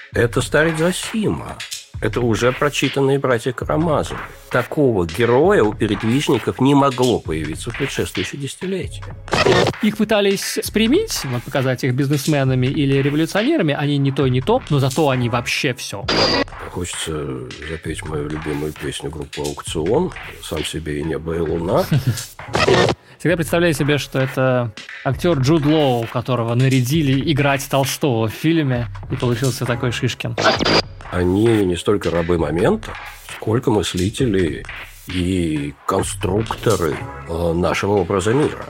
Это старец Зосима. Это уже прочитанные братья Карамазовы. Такого героя у передвижников не могло появиться в предшествующие десятилетия. Их пытались спрямить, показать их бизнесменами или революционерами. Они не то, но зато они вообще все. Хочется запеть мою любимую песню группы «Аукцион» «Сам себе и небо, и луна». Всегда представляю себе, что это актер Джуд Лоу, которого нарядили играть Толстого в фильме, и получился такой Шишкин. Они не столько рабы момента, сколько мыслители и конструкторы нашего образа мира.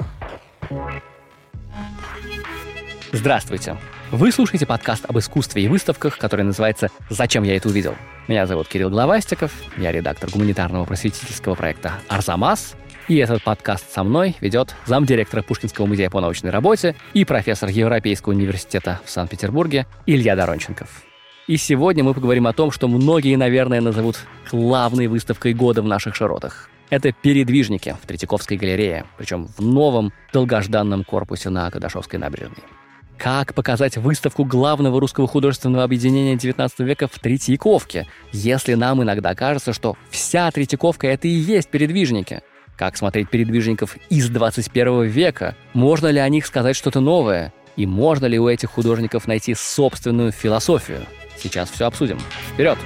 Здравствуйте. Вы слушаете подкаст об искусстве и выставках, который называется «Зачем я это увидел?». Меня зовут Кирилл Главастиков, я редактор гуманитарного просветительского проекта «Арзамас», и этот подкаст со мной ведет замдиректора Пушкинского музея по научной работе и профессор Европейского университета в Санкт-Петербурге Илья Доронченков. И сегодня мы поговорим о том, что многие, наверное, назовут главной выставкой года в наших широтах. Это «Передвижники» в Третьяковской галерее, причем в новом долгожданном корпусе на Кадашовской набережной. Как показать выставку главного русского художественного объединения XIX века в Третьяковке, если нам иногда кажется, что вся Третьяковка — это и есть передвижники? Как смотреть передвижников из 21 века? Можно ли о них сказать что-то новое? И можно ли у этих художников найти собственную философию? Сейчас все обсудим. Вперед!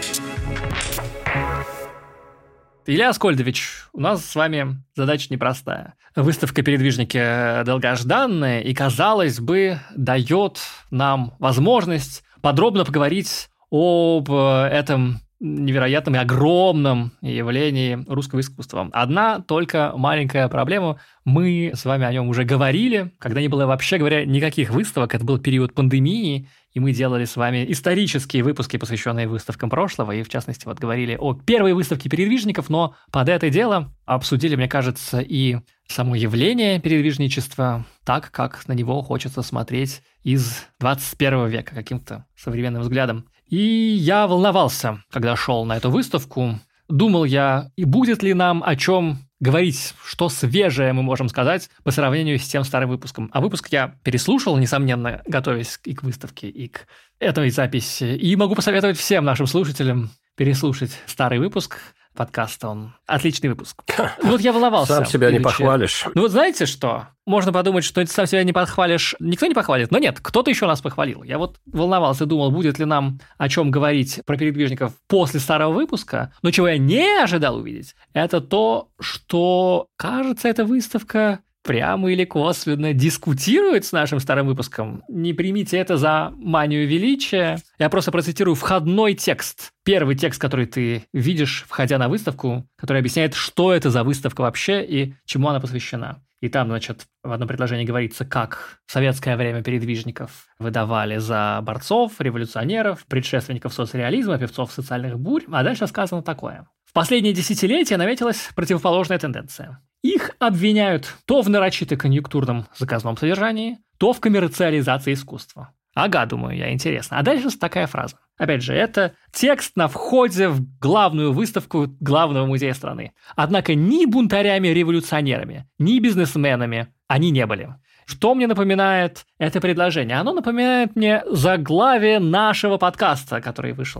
Илья Аскольдович, у нас с вами задача непростая. Выставка «Передвижники» долгожданная и, казалось бы, дает нам возможность подробно поговорить об этом невероятном и огромном явлении русского искусства. Одна только маленькая проблема. Мы с вами о нем уже говорили, когда не было, вообще говоря, никаких выставок. Это был период пандемии, и мы делали с вами исторические выпуски, посвященные выставкам прошлого, и, в частности, вот говорили о первой выставке передвижников, но под это дело обсудили, мне кажется, и само явление передвижничества так, как на него хочется смотреть из 21 века каким-то современным взглядом. И я волновался, когда шел на эту выставку. Думал я, и будет ли нам о чем говорить, что свежее мы можем сказать по сравнению с тем старым выпуском. А выпуск я переслушал, несомненно, готовясь и к выставке, и к этой записи. И могу посоветовать всем нашим слушателям переслушать старый выпуск подкаста. Он отличный выпуск. Вот я волновался. Сам себя не похвалишь. Ну вот знаете что? Можно подумать, что сам себя не похвалишь. Никто не похвалит. Но нет, кто-то еще нас похвалил. Я вот волновался, думал, будет ли нам о чем говорить про передвижников после старого выпуска. Но чего я не ожидал увидеть, это то, что, кажется, эта выставка прямо или косвенно дискутирует с нашим старым выпуском. Не примите это за манию величия. Я просто процитирую входной текст. Первый текст, который ты видишь, входя на выставку, который объясняет, что это за выставка вообще и чему она посвящена. И там, значит, в одном предложении говорится, как в советское время передвижников выдавали за борцов, революционеров, предшественников соцреализма, певцов социальных бурь. А дальше сказано такое. В последние десятилетия наметилась противоположная тенденция. Их обвиняют то в нарочито конъюнктурном заказном содержании, то в коммерциализации искусства. Ага, думаю я, интересно. А дальше такая фраза. Опять же, это текст на входе в главную выставку главного музея страны. Однако ни бунтарями-революционерами, ни бизнесменами они не были. Что мне напоминает это предложение? Оно напоминает мне заглавие нашего подкаста, который вышел,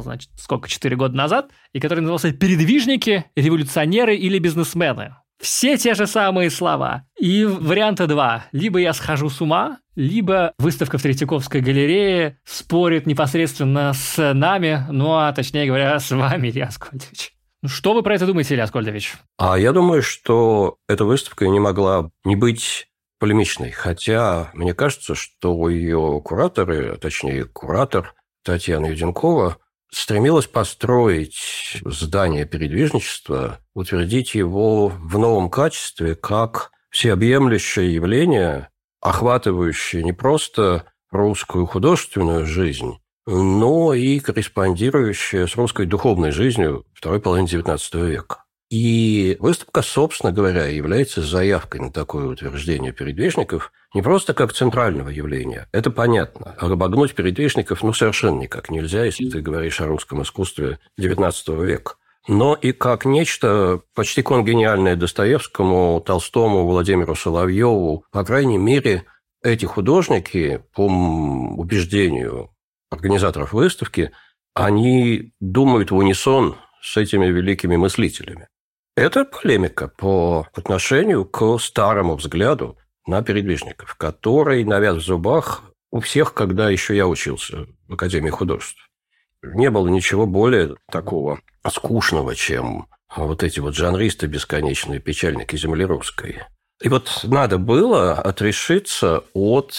4 года назад, и который назывался «Передвижники, революционеры или бизнесмены». Все те же самые слова. И варианта 2. Либо я схожу с ума, либо выставка в Третьяковской галерее спорит непосредственно с нами, точнее говоря, с вами, Илья Аскольдович. Что вы про это думаете, Илья Аскольдович? Я думаю, что эта выставка не могла не быть полемичной. Хотя мне кажется, что ее кураторы, точнее, куратор Татьяна Юденкова, стремилась построить здание передвижничества, утвердить его в новом качестве как всеобъемлющее явление, охватывающее не просто русскую художественную жизнь, но и корреспондирующее с русской духовной жизнью второй половины XIX века. И выставка, собственно говоря, является заявкой на такое утверждение передвижников не просто как центрального явления, это понятно. А обогнуть передвижников совершенно никак нельзя, если ты говоришь о русском искусстве XIX века. Но и как нечто почти конгениальное Достоевскому, Толстому, Владимиру Соловьеву. По крайней мере, эти художники, по убеждению организаторов выставки, они думают в унисон с этими великими мыслителями. Это полемика по отношению к старому взгляду на передвижников, который навяз в зубах у всех, когда еще я учился в Академии художеств. Не было ничего более такого скучного, чем вот эти вот жанристы бесконечные, печальники землерусской. И вот надо было отрешиться от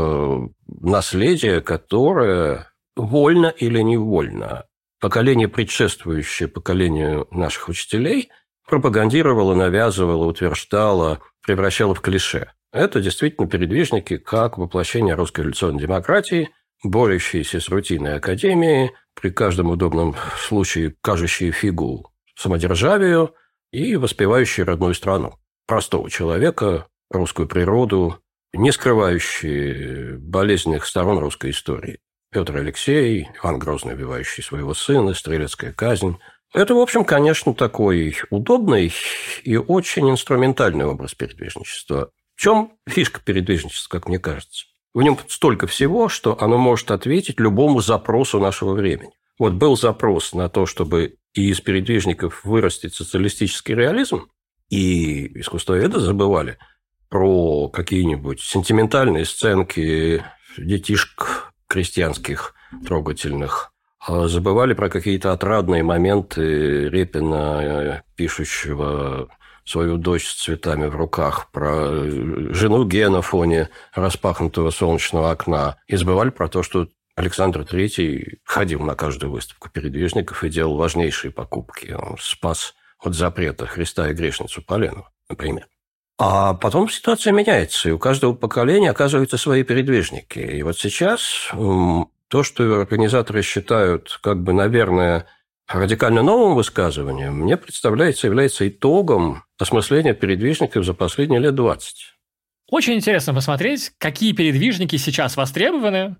наследия, которое вольно или невольно поколение, предшествующее поколению наших учителей, пропагандировало, навязывало, утверждало, превращало в клише. Это действительно передвижники как воплощение русской революционной демократии, борющиеся с рутиной академии, при каждом удобном случае кажущие фигу самодержавию и воспевающие родную страну. Простого человека, русскую природу, не скрывающие болезненных сторон русской истории. Петр Алексей, Иван Грозный, убивающий своего сына, стрелецкая казнь. Это, в общем, конечно, такой удобный и очень инструментальный образ передвижничества. В чем фишка передвижничества, как мне кажется? В нем столько всего, что оно может ответить любому запросу нашего времени. Вот был запрос на то, чтобы и из передвижников вырастить социалистический реализм, и искусствоведы забывали про какие-нибудь сентиментальные сценки детишек крестьянских, трогательных, забывали про какие-то отрадные моменты Репина, пишущего свою дочь с цветами в руках, про жену Ге на фоне распахнутого солнечного окна, и забывали про то, что Александр III ходил на каждую выставку передвижников и делал важнейшие покупки. Он спас от запрета Христа и грешницу Поленову, например. А потом ситуация меняется, и у каждого поколения оказываются свои передвижники. И вот сейчас то, что организаторы считают, как бы, наверное, радикально новым высказыванием, мне представляется, является итогом осмысления передвижников за последние лет 20. Очень интересно посмотреть, какие передвижники сейчас востребованы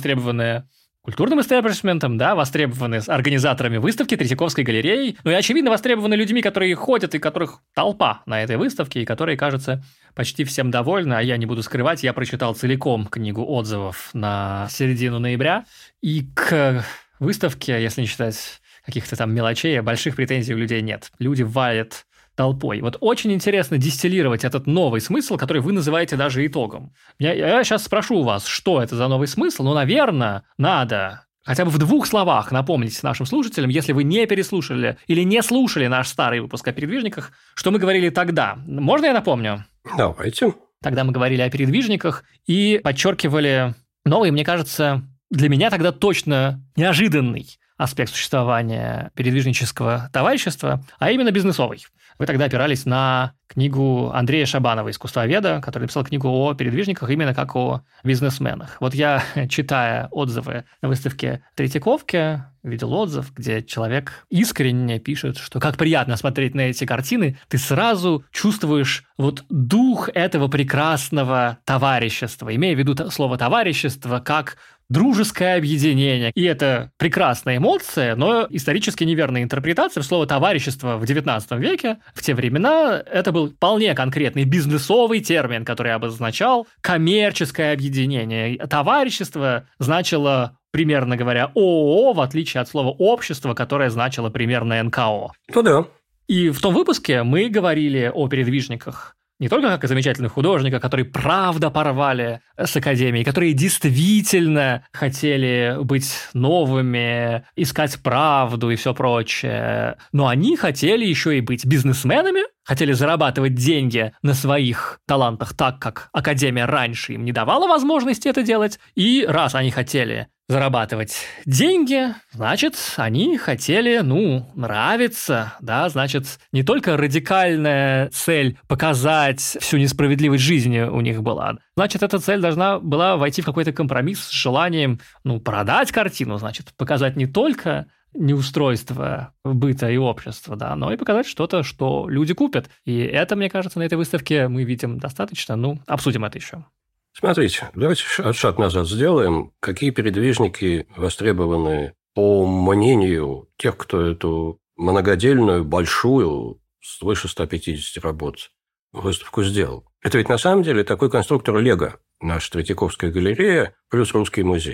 культурным истеблишментом, да, востребованы организаторами выставки Третьяковской галереи, ну и, очевидно, востребованы людьми, которые ходят и которых толпа на этой выставке, и которые, кажется, почти всем довольны. А я не буду скрывать, я прочитал целиком книгу отзывов на середину ноября, и к выставке, если не считать каких-то там мелочей, больших претензий у людей нет. Люди валят толпой. Вот очень интересно дистиллировать этот новый смысл, который вы называете даже итогом. Я сейчас спрошу у вас, что это за новый смысл, но, наверное, надо хотя бы в 2 словах напомнить нашим слушателям, если вы не переслушали или не слушали наш старый выпуск о передвижниках, что мы говорили тогда. Можно я напомню? Давайте. Тогда мы говорили о передвижниках и подчеркивали новый, мне кажется, для меня тогда точно неожиданный аспект существования передвижнического товарищества, а именно бизнесовый. Вы тогда опирались на книгу Андрея Шабанова, искусствоведа, который написал книгу о передвижниках именно как о бизнесменах. Вот я, читая отзывы на выставке Третьяковки, видел отзыв, где человек искренне пишет, что как приятно смотреть на эти картины, ты сразу чувствуешь вот дух этого прекрасного товарищества, имея в виду слово «товарищество» как дружеское объединение. И это прекрасная эмоция, но исторически неверная интерпретация. Слово «товарищество» в XIX веке, в те времена, это был вполне конкретный бизнесовый термин, который обозначал коммерческое объединение. Товарищество значило, примерно говоря, ООО, в отличие от слова «общество», которое значило примерно НКО. Ну да. И в том выпуске мы говорили о передвижниках не только как о замечательных художниках, которые правда порвали с Академией, которые действительно хотели быть новыми, искать правду и все прочее, но они хотели еще и быть бизнесменами, хотели зарабатывать деньги на своих талантах так, как Академия раньше им не давала возможности это делать, и раз они хотели зарабатывать деньги, значит, они хотели, нравиться, да, значит, не только радикальная цель показать всю несправедливость жизни у них была, значит, эта цель должна была войти в какой-то компромисс с желанием, продать картину, значит, показать не только неустройство быта и общества, да, но и показать что-то, что люди купят. И это, мне кажется, на этой выставке мы видим достаточно, обсудим это еще. Смотрите, давайте шаг назад сделаем. Какие передвижники востребованы, по мнению тех, кто эту многодельную, большую, свыше 150 работ выставку сделал? Это ведь на самом деле такой конструктор Лего, наша Третьяковская галерея плюс Русский музей.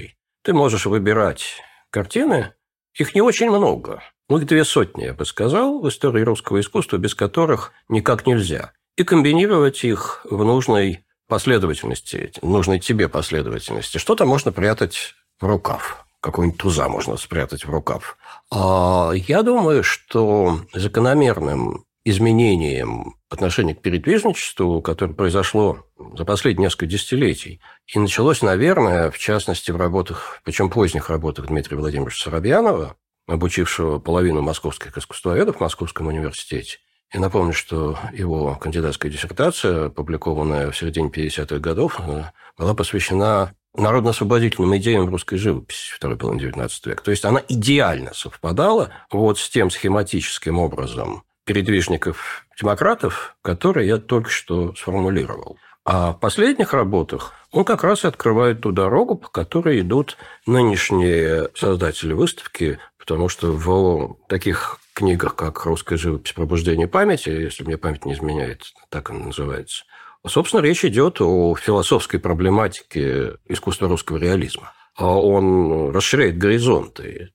ты можешь выбирать картины, их не очень много. Их 200, я бы сказал, в истории русского искусства, без которых никак нельзя. И комбинировать их в нужной последовательности, нужной тебе последовательности. Что-то можно прятать в рукав. Какой-нибудь туза можно спрятать в рукав. Я думаю, что закономерным изменением отношения к передвижничеству, которое произошло за последние несколько десятилетий, и началось, наверное, в частности, в работах, причем поздних работах Дмитрия Владимировича Соробьянова, обучившего половину московских искусствоведов в Московском университете. Я напомню, что его кандидатская диссертация, опубликованная в середине 50-х годов, была посвящена народно-освободительным идеям в русской живописи второй половины XIX века. То есть она идеально совпадала вот с тем схематическим образом передвижников-демократов, который я только что сформулировал. А в последних работах он как раз и открывает ту дорогу, по которой идут нынешние создатели выставки, потому что в таких книгах, как «Русская живопись. Пробуждение памяти», если мне память не изменяет, так она называется, собственно, речь идет о философской проблематике искусства русского реализма. Он расширяет горизонты.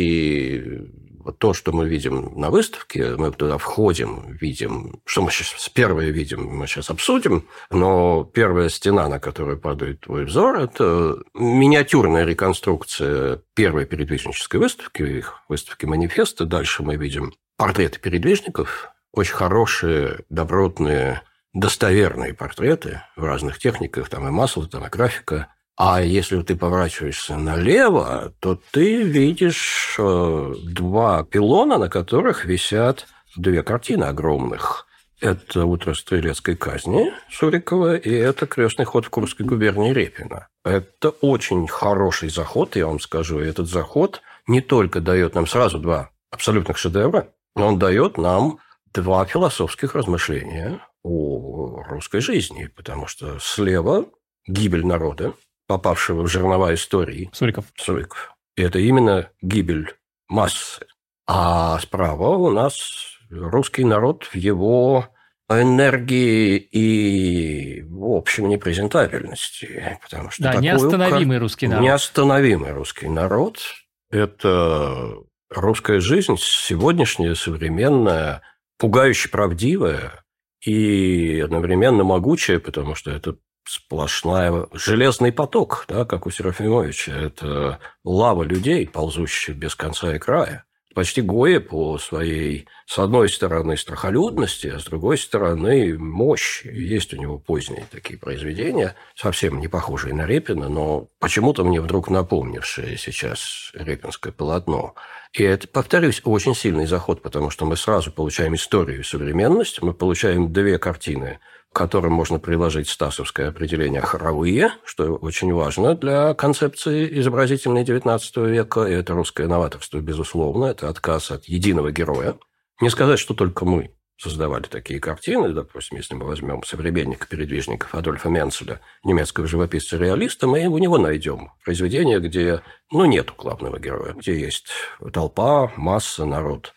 И вот то, что мы видим на выставке, мы туда входим, видим, что мы сейчас первое видим, мы сейчас обсудим, но первая стена, на которую падает твой взор, это миниатюрная реконструкция первой передвижнической выставки, их выставки манифеста. Дальше мы видим портреты передвижников, очень хорошие, добротные, достоверные портреты в разных техниках, там и масло, там и графика. А если ты поворачиваешься налево, то ты видишь два пилона, на которых висят две картины огромных. Это «Утро стрелецкой казни» Сурикова, и это «Крестный ход в Курской губернии» Репина. Это очень хороший заход, я вам скажу. И этот заход не только дает нам сразу два абсолютных шедевра, но он дает нам два философских размышления о русской жизни, потому что слева гибель народа, попавшего в жернова истории. Суриков. И это именно гибель массы. А справа у нас русский народ в его энергии и, в общем, непрезентабельности. Потому что неостановимый русский народ. Неостановимый русский народ – это русская жизнь, сегодняшняя, современная, пугающе правдивая и одновременно могучая, потому что это сплошная железный поток, да, как у Серафимовича. Это лава людей, ползущих без конца и края. Почти Гойя по своей, с одной стороны, страхолюдности, а с другой стороны, мощи. Есть у него поздние такие произведения, совсем не похожие на Репина, но почему-то мне вдруг напомнившие сейчас репинское полотно. И это, повторюсь, очень сильный заход, потому что мы сразу получаем историю и современность, мы получаем две картины, к которым можно приложить стасовское определение «хоровые», что очень важно для концепции изобразительной XIX века. И это русское новаторство, безусловно. Это отказ от единого героя. Не сказать, что только мы создавали такие картины. Допустим, если мы возьмем современника передвижников Адольфа Менцеля, немецкого живописца-реалиста, мы у него найдем произведение, где нету главного героя, где есть толпа, масса, народ.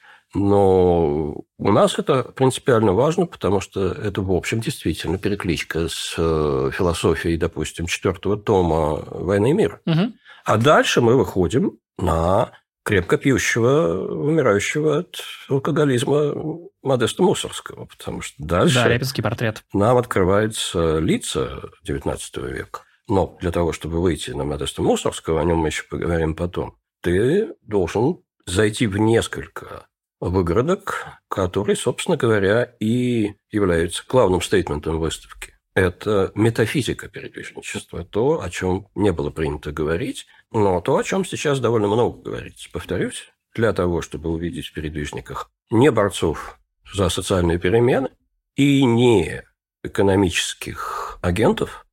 Но у нас это принципиально важно, потому что это, в общем, действительно перекличка с философией, допустим, 4-го тома «Войны и мира». Угу. А дальше мы выходим на крепко пьющего, умирающего от алкоголизма Модеста Мусоргского, потому что дальше репинский портрет. Нам открываются лица XIX века. Но для того, чтобы выйти на Модеста Мусоргского, о нем мы еще поговорим потом, ты должен зайти в несколько выгородок, которые, собственно говоря, и являются главным стейтментом выставки. Это метафизика передвижничества, то, о чем не было принято говорить, но то, о чем сейчас довольно много говорится. Повторюсь, для того, чтобы увидеть в передвижниках не борцов за социальные перемены и не экономических агентов,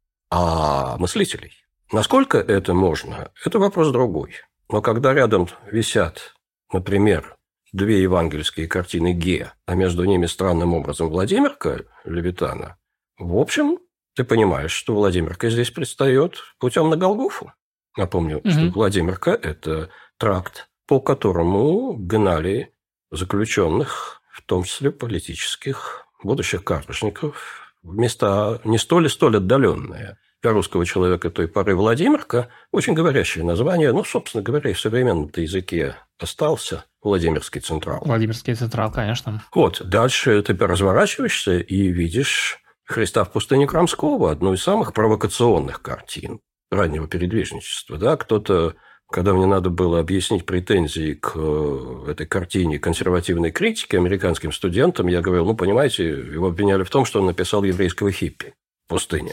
а мыслителей. Насколько это можно, это вопрос другой. Но когда рядом висят, например, две евангельские картины Гея, а между ними странным образом Владимирка Левитана, в общем, ты понимаешь, что Владимирка здесь предстает путем на Голгофу. Напомню, что Владимирка – это тракт, по которому гнали заключенных, в том числе политических, будущих каторжников, в места не столь отдаленные. для русского человека той поры Владимирка, очень говорящее название, собственно говоря, и в современном-то языке остался Владимирский Централ. Владимирский Централ, конечно. Вот, дальше ты разворачиваешься и видишь «Христа в пустыне Крамского», одну из самых провокационных картин раннего передвижничества. Да? Кто-то, когда мне надо было объяснить претензии к этой картине консервативной критики американским студентам, я говорил, понимаете, его обвиняли в том, что он написал еврейского хиппи в пустыне.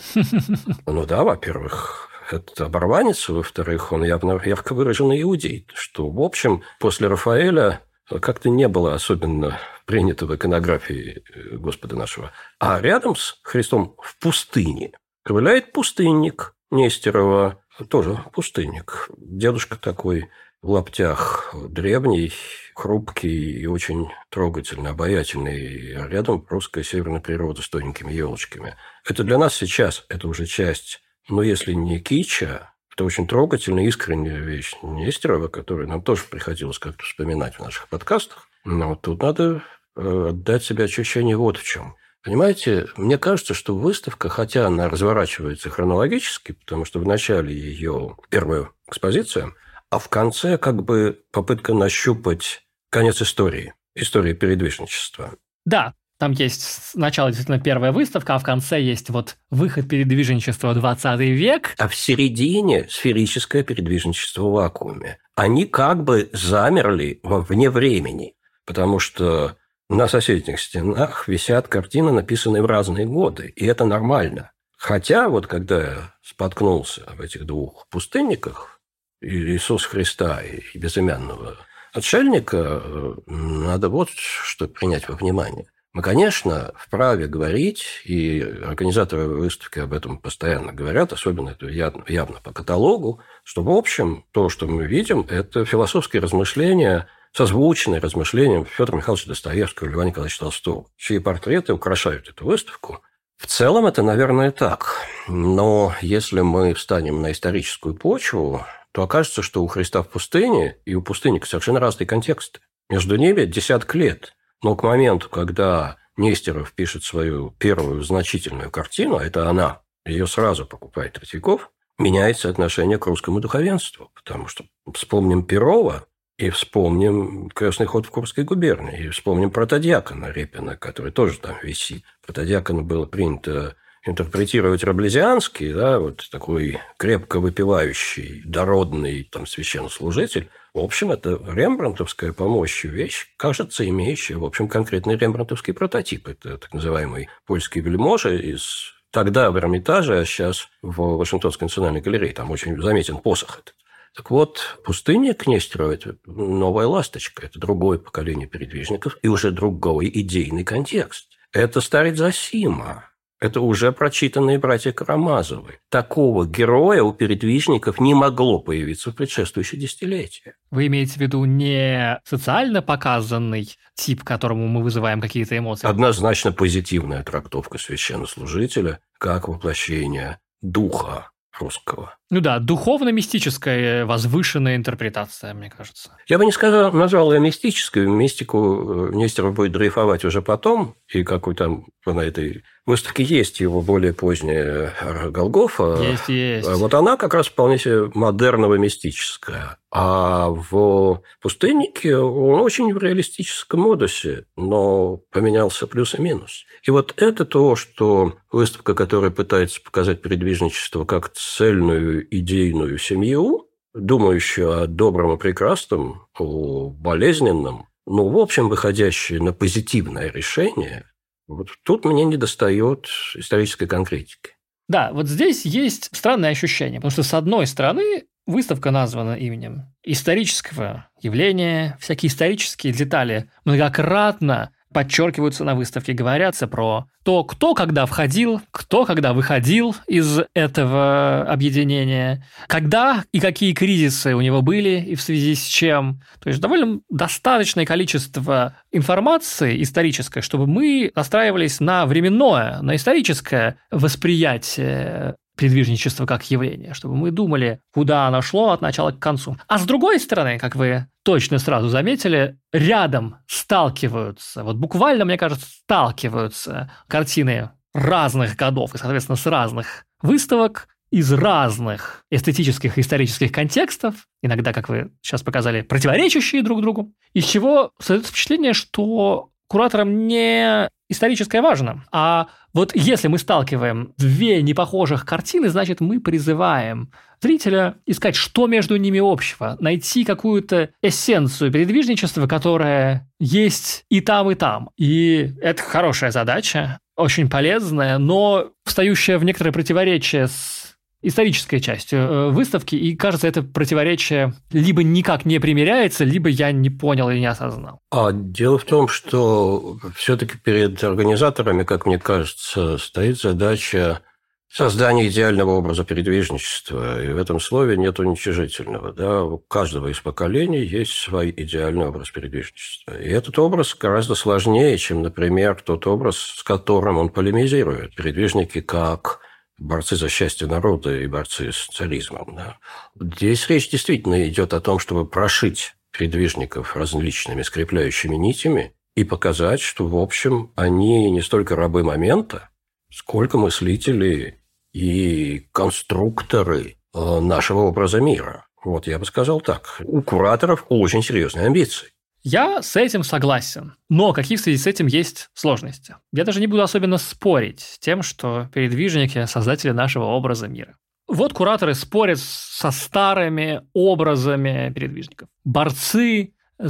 Да, во-первых, это оборванец, во-вторых, он явно ярко выраженный иудей, что, в общем, после Рафаэля как-то не было особенно принято в иконографии Господа нашего. А рядом с Христом в пустыне ковыляет пустынник Нестерова, тоже пустынник. Дедушка такой в лаптях, древний, хрупкий и очень трогательный, обаятельный. А рядом русская северная природа с тоненькими елочками. Это для нас сейчас, это уже часть, если не кича, это очень трогательная, искренняя вещь Нестерова, которую нам тоже приходилось как-то вспоминать в наших подкастах. Но тут надо отдать себе ощущение вот в чем. Понимаете, мне кажется, что выставка, хотя она разворачивается хронологически, потому что в начале ее первая экспозиция, а в конце попытка нащупать конец истории передвижничества. Да, там есть сначала действительно первая выставка, а в конце есть выход передвижничества в 20 век. А в середине сферическое передвижничество в вакууме. Они замерли вне времени, потому что на соседних стенах висят картины, написанные в разные годы, и это нормально. Хотя когда я споткнулся в этих двух пустынниках, Иисуса Христа и безымянного отшельника, надо что принять во внимание. Мы, конечно, вправе говорить, и организаторы выставки об этом постоянно говорят, особенно это явно по каталогу, что, в общем, то, что мы видим, это философские размышления, созвучные размышлениям Федора Михайловича Достоевского, Льва Николаевича Толстого, чьи портреты украшают эту выставку. В целом это, наверное, так. Но если мы встанем на историческую почву, то окажется, что у Христа в пустыне и у пустынника совершенно разные контексты. Между ними десяток лет. Но к моменту, когда Нестеров пишет свою первую значительную картину, а это она, ее сразу покупает Третьяков, меняется отношение к русскому духовенству. Потому что вспомним Перова и вспомним крестный ход в Курской губернии, и вспомним протодиакона Репина, который тоже там висит. Протодиакона было принято интерпретировать раблезианский, такой крепко выпивающий, дородный священнослужитель. В общем, это рембрандтовская по мощи вещь, кажется, имеющая, в общем, конкретный рембрандтовский прототип. Это так называемый польский вельможа из тогда в Эрмитаже, а сейчас в Вашингтонской национальной галерее. Там очень заметен посох этот. Так вот, пустынник Нестерова – это новая ласточка, это другое поколение передвижников и уже другой идейный контекст. Это старец Зосима. Это уже прочитанные братья Карамазовы. Такого героя у передвижников не могло появиться в предшествующие десятилетия. Вы имеете в виду не социально показанный тип, которому мы вызываем какие-то эмоции? Однозначно позитивная трактовка священнослужителя как воплощение духа русского. Духовно-мистическая возвышенная интерпретация, мне кажется. Я бы не назвал ее мистической. Мистику Нестеров будет дрейфовать уже потом, и какой там на этой выставке есть его более поздняя Голгофа. Есть. Она как раз вполне себе модерново-мистическая. А в «Пустыннике» он очень в реалистическом модусе, но поменялся плюс и минус. И это то, что выставка, которая пытается показать передвижничество как цельную идейную семью, думающую о добром и прекрасном, о болезненном, в общем, выходящая на позитивное решение, тут мне недостает исторической конкретики. Да, здесь есть странное ощущение, потому что, с одной стороны, выставка названа именем исторического явления, всякие исторические детали многократно подчеркиваются на выставке, говорятся про то, кто когда входил, кто когда выходил из этого объединения, когда и какие кризисы у него были и в связи с чем. То есть довольно достаточное количество информации исторической, чтобы мы настраивались на временное, на историческое восприятие передвижничество как явление, чтобы мы думали, куда оно шло от начала к концу. А с другой стороны, как вы точно сразу заметили, рядом сталкиваются, буквально, мне кажется, сталкиваются картины разных годов и, соответственно, с разных выставок, из разных эстетических и исторических контекстов, иногда, как вы сейчас показали, противоречащие друг другу, из чего создается впечатление, что кураторам не историческое важно, а вот если мы сталкиваем две непохожих картины, значит, мы призываем зрителя искать, что между ними общего, найти какую-то эссенцию передвижничества, которая есть и там, и там. И это хорошая задача, очень полезная, но встающая в некоторое противоречие с исторической частью выставки, и, кажется, это противоречие либо никак не примиряется, либо я не понял и не осознал. А дело в том, что все-таки перед организаторами, как мне кажется, стоит задача создания идеального образа передвижничества. И в этом слове нет уничижительного. Да? У каждого из поколений есть свой идеальный образ передвижничества. И этот образ гораздо сложнее, чем, например, тот образ, с которым он полемизирует. Передвижники как борцы за счастье народа и борцы с царизмом. Да. Здесь речь действительно идет о том, чтобы прошить передвижников различными скрепляющими нитями и показать, что, в общем, они не столько рабы момента, сколько мыслители и конструкторы нашего образа мира. Вот я бы сказал так. У кураторов очень серьезные амбиции. Я с этим согласен, но какие в связи с этим есть сложности? Я даже не буду особенно спорить с тем, что передвижники – создатели нашего образа мира. Вот кураторы спорят со старыми образами передвижников. Борцы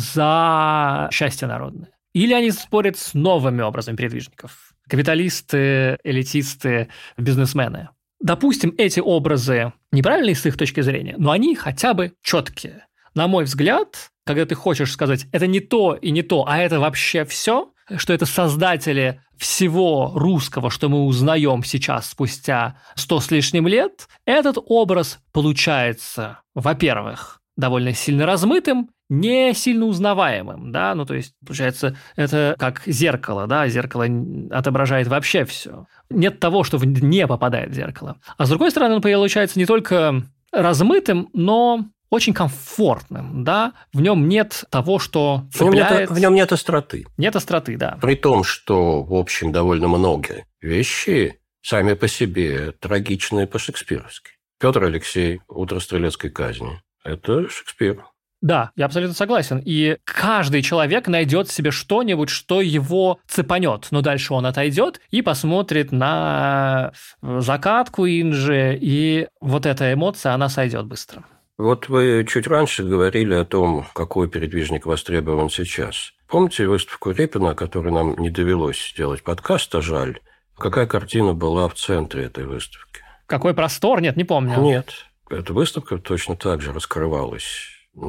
за счастье народное. Или они спорят с новыми образами передвижников. Капиталисты, элитисты, бизнесмены. Допустим, эти образы неправильные с их точки зрения, но они хотя бы четкие. На мой взгляд, когда ты хочешь сказать, это не то и не то, а это вообще все, что это создатели всего русского, что мы узнаем сейчас спустя 100 с лишним лет, этот образ получается, во-первых, довольно сильно размытым, не сильно узнаваемым, да, ну, то есть, получается, это как зеркало, да, зеркало отображает вообще все. Нет того, что не попадает в зеркало. А с другой стороны, он получается не только размытым, но очень комфортным, да, в нем нет того, что цепляет. В нем нет остроты. Нет остроты, да. При том, что, в общем, довольно многие вещи сами по себе трагичные по-шекспировски. Петр Алексей, «Утро стрелецкой казни» – это Шекспир. Да, я абсолютно согласен. И каждый человек найдет себе что-нибудь, что его цепанет. Но дальше он отойдет и посмотрит на закат Куинджи, и вот эта эмоция, она сойдет быстро. Вот вы чуть раньше говорили о том, какой передвижник востребован сейчас. Помните выставку Репина, о которой нам не довелось сделать подкаст, а жаль? Какая картина была в центре этой выставки? Какой простор? Нет, не помню. Нет, эта выставка точно так же раскрывалась.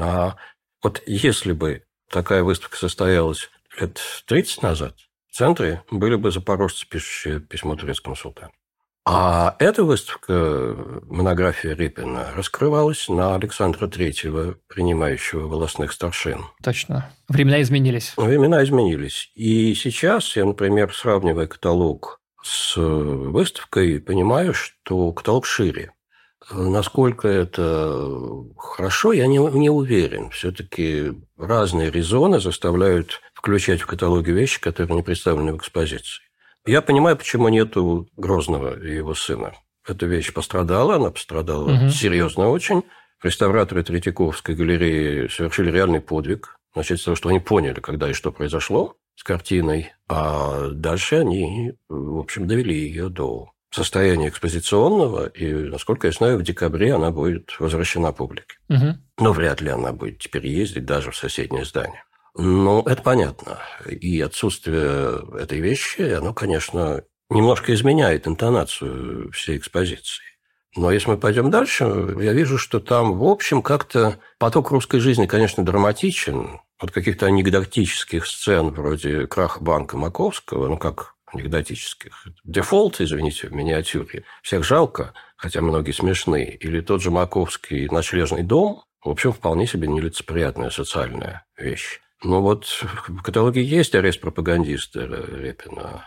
Вот если бы такая выставка состоялась лет 30 назад, в центре были бы запорожцы, пишущие письмо турецкому султану. А эта выставка, монография Репина, раскрывалась на Александра III, принимающего волостных старшин. Точно. Времена изменились. Времена изменились. И сейчас я, например, сравнивая каталог с выставкой, понимаю, что каталог шире. Насколько это хорошо, я не уверен. Все-таки разные резоны заставляют включать в каталоге вещи, которые не представлены в экспозиции. Я понимаю, почему нету Грозного и его сына. Эта вещь пострадала, она пострадала серьезно очень. Реставраторы Третьяковской галереи совершили реальный подвиг. Начать с того, что они поняли, когда и что произошло с картиной, а дальше они, в общем, довели ее до состояния экспозиционного, и, насколько я знаю, в декабре она будет возвращена публике. Но вряд ли она будет теперь ездить даже в соседнее здание. Ну, это понятно. И отсутствие этой вещи, оно, конечно, немножко изменяет интонацию всей экспозиции. Но если мы пойдем дальше, я вижу, что там, в общем, как-то поток русской жизни, конечно, драматичен. От каких-то анекдотических сцен вроде краха банка Маковского, ну, как анекдотических. Дефолт, извините, в миниатюре. Всех жалко, хотя многие смешные. Или тот же Маковский «Ночлежный дом». В общем, вполне себе нелицеприятная социальная вещь. Ну вот в каталоге есть арест пропагандиста Репина,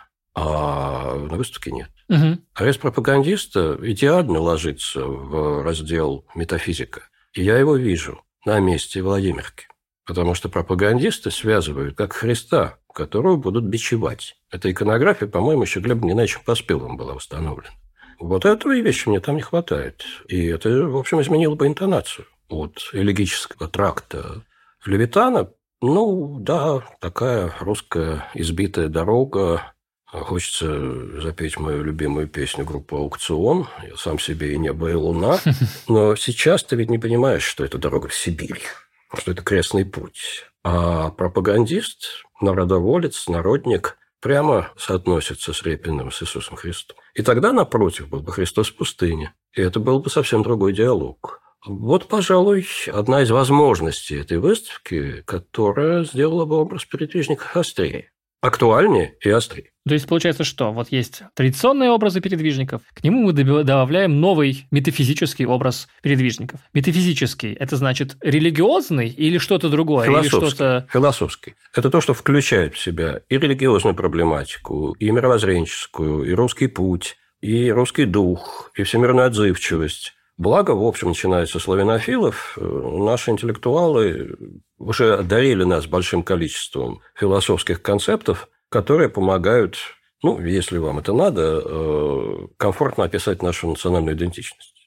а на выставке нет. Арест пропагандиста идеально ложится в раздел «Метафизика». И я его вижу на месте Владимирки. Потому что пропагандисты связывают как Христа, которого будут бичевать. Эта иконография, по-моему, еще Глебом Геннадьевичем Поспеловым была установлена. Вот этой вещи мне там не хватает. И это, в общем, изменило бы интонацию от элегического тракта Левитана. Ну, да, такая русская избитая дорога. Хочется запеть мою любимую песню группы «Аукцион». Я сам себе и небо, и луна. Но сейчас ты ведь не понимаешь, что это дорога в Сибирь, что это крестный путь. А пропагандист, народоволец, народник прямо соотносится с Репиным, с Иисусом Христом. И тогда, напротив, был бы Христос в пустыне. И это был бы совсем другой диалог. Вот, пожалуй, одна из возможностей этой выставки, которая сделала бы образ передвижника острее. Актуальнее и острее. То есть, получается, что вот есть традиционные образы передвижников, к нему мы добавляем новый метафизический образ передвижников. Метафизический – это значит религиозный или что-то другое? Философский. Это то, что включает в себя и религиозную проблематику, и мировоззренческую, и русский путь, и русский дух, и всемирную отзывчивость. Благо, в общем, начиная со славянофилов, наши интеллектуалы уже одарили нас большим количеством философских концептов, которые помогают, ну, если вам это надо, комфортно описать нашу национальную идентичность.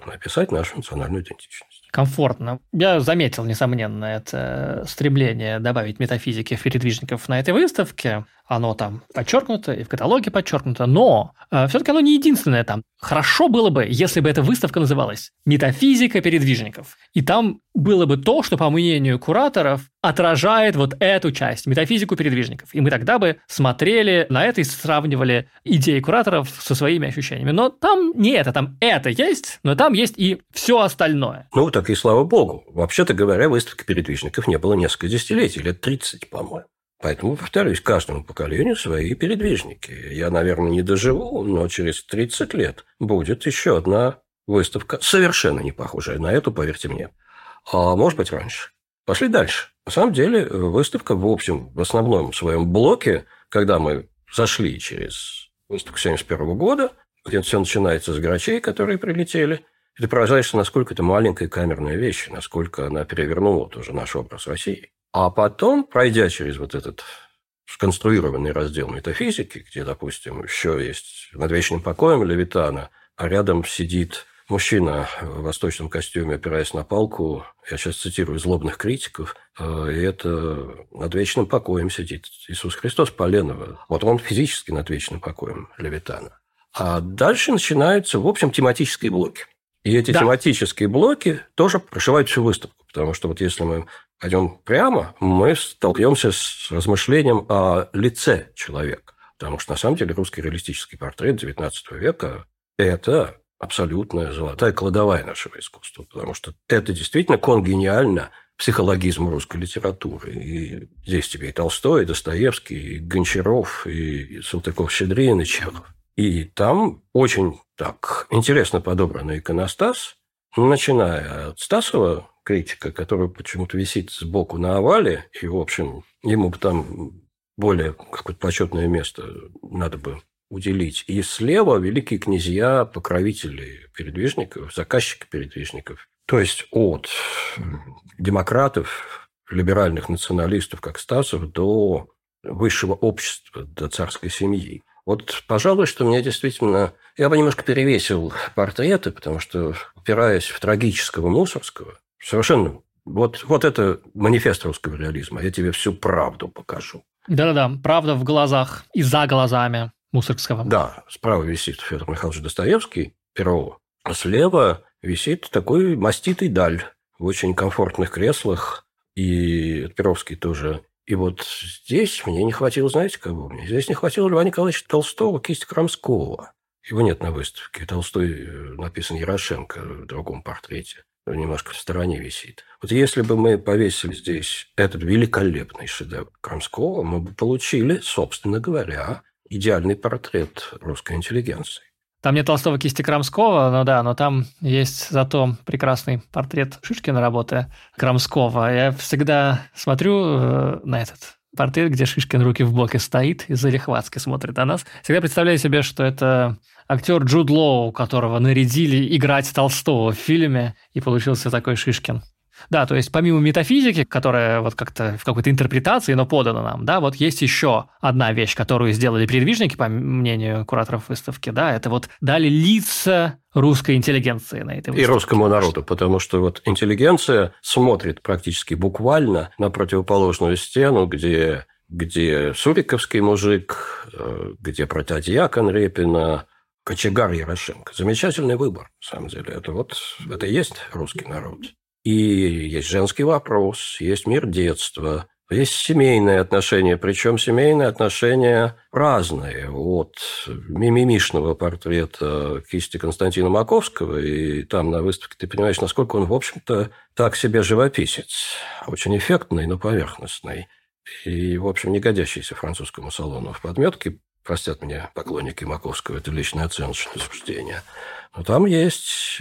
Комфортно. Я заметил, несомненно, это стремление добавить метафизики в передвижников на этой выставке. Оно там подчеркнуто, и в каталоге подчеркнуто, но все-таки оно не единственное там. Хорошо было бы, если бы эта выставка называлась «Метафизика передвижников». И там было бы то, что, по мнению кураторов, отражает вот эту часть, метафизику передвижников. И мы тогда бы смотрели на это и сравнивали идеи кураторов со своими ощущениями. Но там не это, там это есть, но там есть и все остальное. Ну, так и слава богу. Вообще-то говоря, выставки передвижников не было несколько десятилетий, лет 30, по-моему. Поэтому, повторюсь, каждому поколению свои передвижники. Я, наверное, не доживу, но через 30 лет будет еще одна выставка, совершенно не похожая на эту, поверьте мне. А может быть, раньше. Пошли дальше. На самом деле, выставка, в общем, в основном своем блоке, когда мы зашли через выставку 1971 года, где все начинается с грачей, которые прилетели, и ты поражаешься, насколько это маленькая камерная вещь, насколько она перевернула тоже наш образ России. А потом, пройдя через вот этот сконструированный раздел метафизики, где, допустим, еще есть «Над вечным покоем» Левитана, а рядом сидит мужчина в восточном костюме, опираясь на палку, я сейчас цитирую злобных критиков, и это «Над вечным покоем» сидит Иисус Христос Поленова. Вот он физически над вечным покоем Левитана. А дальше начинаются, в общем, тематические блоки. И эти тематические блоки тоже прошивают всю выставку, потому что вот если мы пойдем прямо, мы столкнемся с размышлением о лице человека. Потому что, на самом деле, русский реалистический портрет XIX века – это абсолютная золотая кладовая нашего искусства. Потому что это действительно конгениально психологизму русской литературы. И здесь тебе и Толстой, и Достоевский, и Гончаров, и Салтыков-Щедрин, и Чехов. И там очень так интересно подобранный иконостас, начиная от Стасова, критика, который почему-то висит сбоку на овале, и, в общем, ему бы там более какое-то почетное место надо бы уделить. И слева великие князья, покровители передвижников, заказчики передвижников. То есть от демократов, либеральных националистов, как Стасов, до высшего общества, до царской семьи. Вот, пожалуй, что мне действительно... Я бы немножко перевесил портреты, потому что, упираясь в трагического Мусорского, совершенно... Вот это манифест русского реализма. Я тебе всю правду покажу. Да-да-да, правда в глазах и за глазами Мусоргского. Да, справа висит Федор Михайлович Достоевский, перо, а слева висит такой маститый Даль в очень комфортных креслах, и Перовский тоже. И вот здесь мне не хватило, знаете, кого? Мне здесь не хватило Льва Николаевича Толстого, кисть Крамского. Его нет на выставке. Толстой написан Ярошенко в другом портрете. Немножко в стороне висит. Вот если бы мы повесили здесь этот великолепный шедевр Крамского, мы бы получили, собственно говоря, идеальный портрет русской интеллигенции. Там нет Толстого, кисти Крамского, но там есть зато прекрасный портрет Шишкина работы Крамского. Я всегда смотрю на этот портрет, где Шишкин руки в боки стоит и залихватски смотрит на нас. Всегда представляю себе, что это актер Джуд Лоу, которого нарядили играть Толстого в фильме, и получился такой Шишкин. Да, то есть помимо метафизики, которая вот как-то в какой-то интерпретации, но подана нам, да, вот есть еще одна вещь, которую сделали передвижники, по мнению кураторов выставки, да, это вот дали лица русской интеллигенции на этой выставке. И русскому народу, потому что вот интеллигенция смотрит практически буквально на противоположную стену, где Суриковский мужик, где протодьякон Репина, кочегар Ярошенко. Замечательный выбор, на самом деле. Это и есть русский народ. И есть женский вопрос, есть мир детства, есть семейные отношения, причем семейные отношения разные. От мимимишного портрета кисти Константина Маковского, и там на выставке ты понимаешь, насколько он, в общем-то, так себе живописец. Очень эффектный, но поверхностный. И, в общем, не годящийся французскому салону в подметке. Простят меня поклонники Маковского, это личное оценочное суждение. Но там есть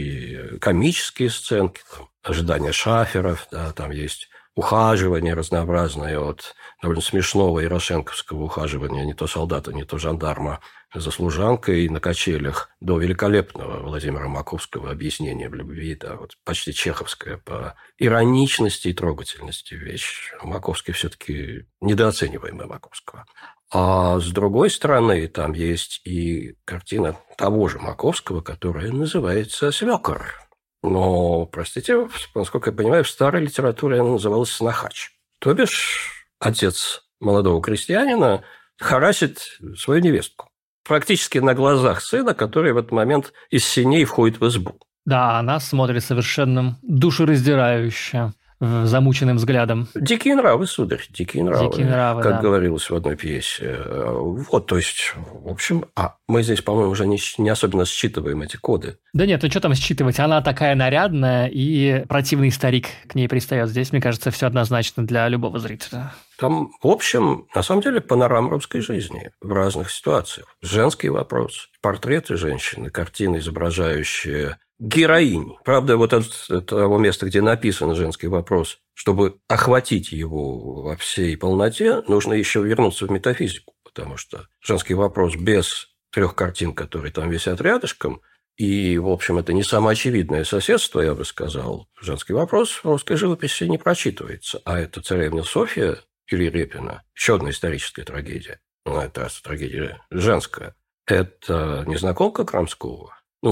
и комические сценки, там, ожидание шаферов, да, там есть ухаживание разнообразное от довольно смешного ярошенковского ухаживания не то солдата, не то жандарма за служанкой на качелях до великолепного Владимира Маковского объяснения в любви, да, вот почти чеховская по ироничности и трогательности вещь. Маковский все-таки недооцениваемый Маковского. А с другой стороны, там есть и картина того же Маковского, которая называется «Свекор». Но, простите, насколько я понимаю, в старой литературе она называлась «Снохач». То бишь, отец молодого крестьянина харасит свою невестку. Практически на глазах сына, который в этот момент из сеней входит в избу. Да, она смотрит совершенно душераздирающе, замученным взглядом. Дикие нравы, сударь, дикие нравы, как да. говорилось в одной пьесе. Вот, то есть, в общем, мы здесь, по-моему, уже не особенно считываем эти коды. Да нет, ну что там считывать? Она такая нарядная, и противный старик к ней пристает. Здесь, мне кажется, все однозначно для любого зрителя. Там, в общем, на самом деле, панорама русской жизни в разных ситуациях. Женский вопрос, портреты женщины, картины, изображающие героинь. Правда, вот от того места, где написан женский вопрос, чтобы охватить его во всей полноте, нужно еще вернуться в метафизику, потому что женский вопрос без 3 картин, которые там висят рядышком, и, в общем, это не самоочевидное соседство, я бы сказал. Женский вопрос в русской живописи не прочитывается. А это царевна Софья или Репина, еще одна историческая трагедия. Ну, это трагедия женская. Это незнакомка Крамского,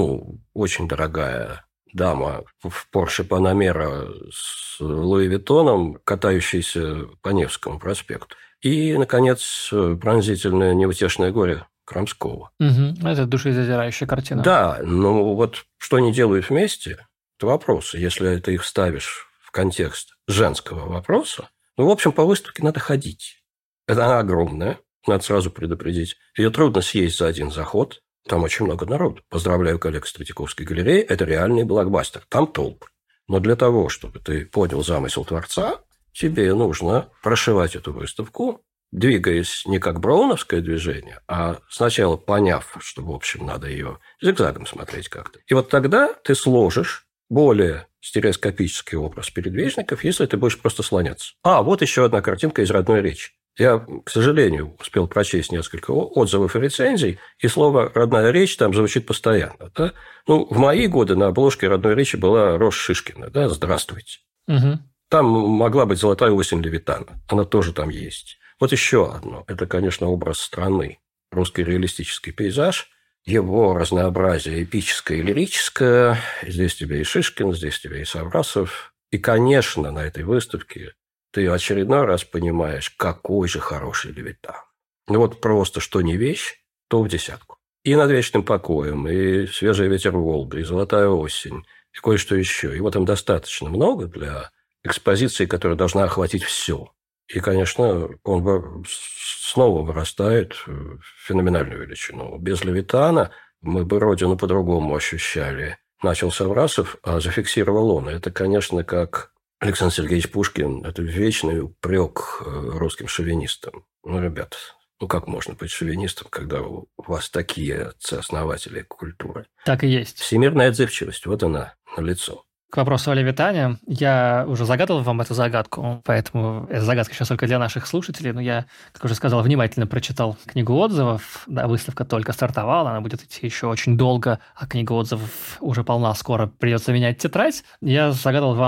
очень дорогая дама в Порше Панамера с Луи Виттоном, катающаяся по Невскому проспекту. И, наконец, пронзительное неутешное горе Крамского. Угу, это душераздирающая картина. Да, но вот что они делают вместе, это вопросы. Если ты их ставишь в контекст женского вопроса, в общем, по выставке надо ходить. Она огромная, надо сразу предупредить. Ее трудно съесть за один заход. Там очень много народу. Поздравляю коллег с Третьяковской галереи. Это реальный блокбастер. Там толпы. Но для того, чтобы ты понял замысел творца, тебе нужно прошивать эту выставку, двигаясь не как броуновское движение, а сначала поняв, что, в общем, надо ее зигзагом смотреть как-то. И вот тогда ты сложишь более стереоскопический образ передвижников, если ты будешь просто слоняться. Вот еще одна картинка из родной речи. Я, к сожалению, успел прочесть несколько отзывов и рецензий, и слово «родная речь» там звучит постоянно. Да? В мои годы на обложке родной речи была Рос Шишкина. Да? «Здравствуйте». Угу. Там могла быть «Золотая осень» Левитана. Она тоже там есть. Вот еще одно. Это, конечно, образ страны. Русский реалистический пейзаж. Его разнообразие эпическое и лирическое. Здесь тебе и Шишкин, здесь тебе и Саврасов. И, конечно, на этой выставке ты очередной раз понимаешь, какой же хороший Левитан. Вот просто что не вещь, то в десятку. И «Над вечным покоем», и «Свежий ветер Волга», и «Золотая осень», и кое-что еще. Его там достаточно много для экспозиции, которая должна охватить все. И, конечно, он снова вырастает в феноменальную величину. Без Левитана мы бы родину по-другому ощущали. Начал Саврасов, а зафиксировал он. Это, конечно, как Александр Сергеевич Пушкин, это вечный упрек русским шовинистам. Ребят, как можно быть шовинистом, когда у вас такие отцы-основатели культуры? Так и есть. Всемирная отзывчивость, вот она, налицо. К вопросу о Левитане. Я уже загадывал вам эту загадку, поэтому эта загадка сейчас только для наших слушателей, но я, как уже сказал, внимательно прочитал книгу отзывов. Да, выставка только стартовала, она будет идти еще очень долго, а книга отзывов уже полна, скоро придется менять тетрадь. Я загадал вам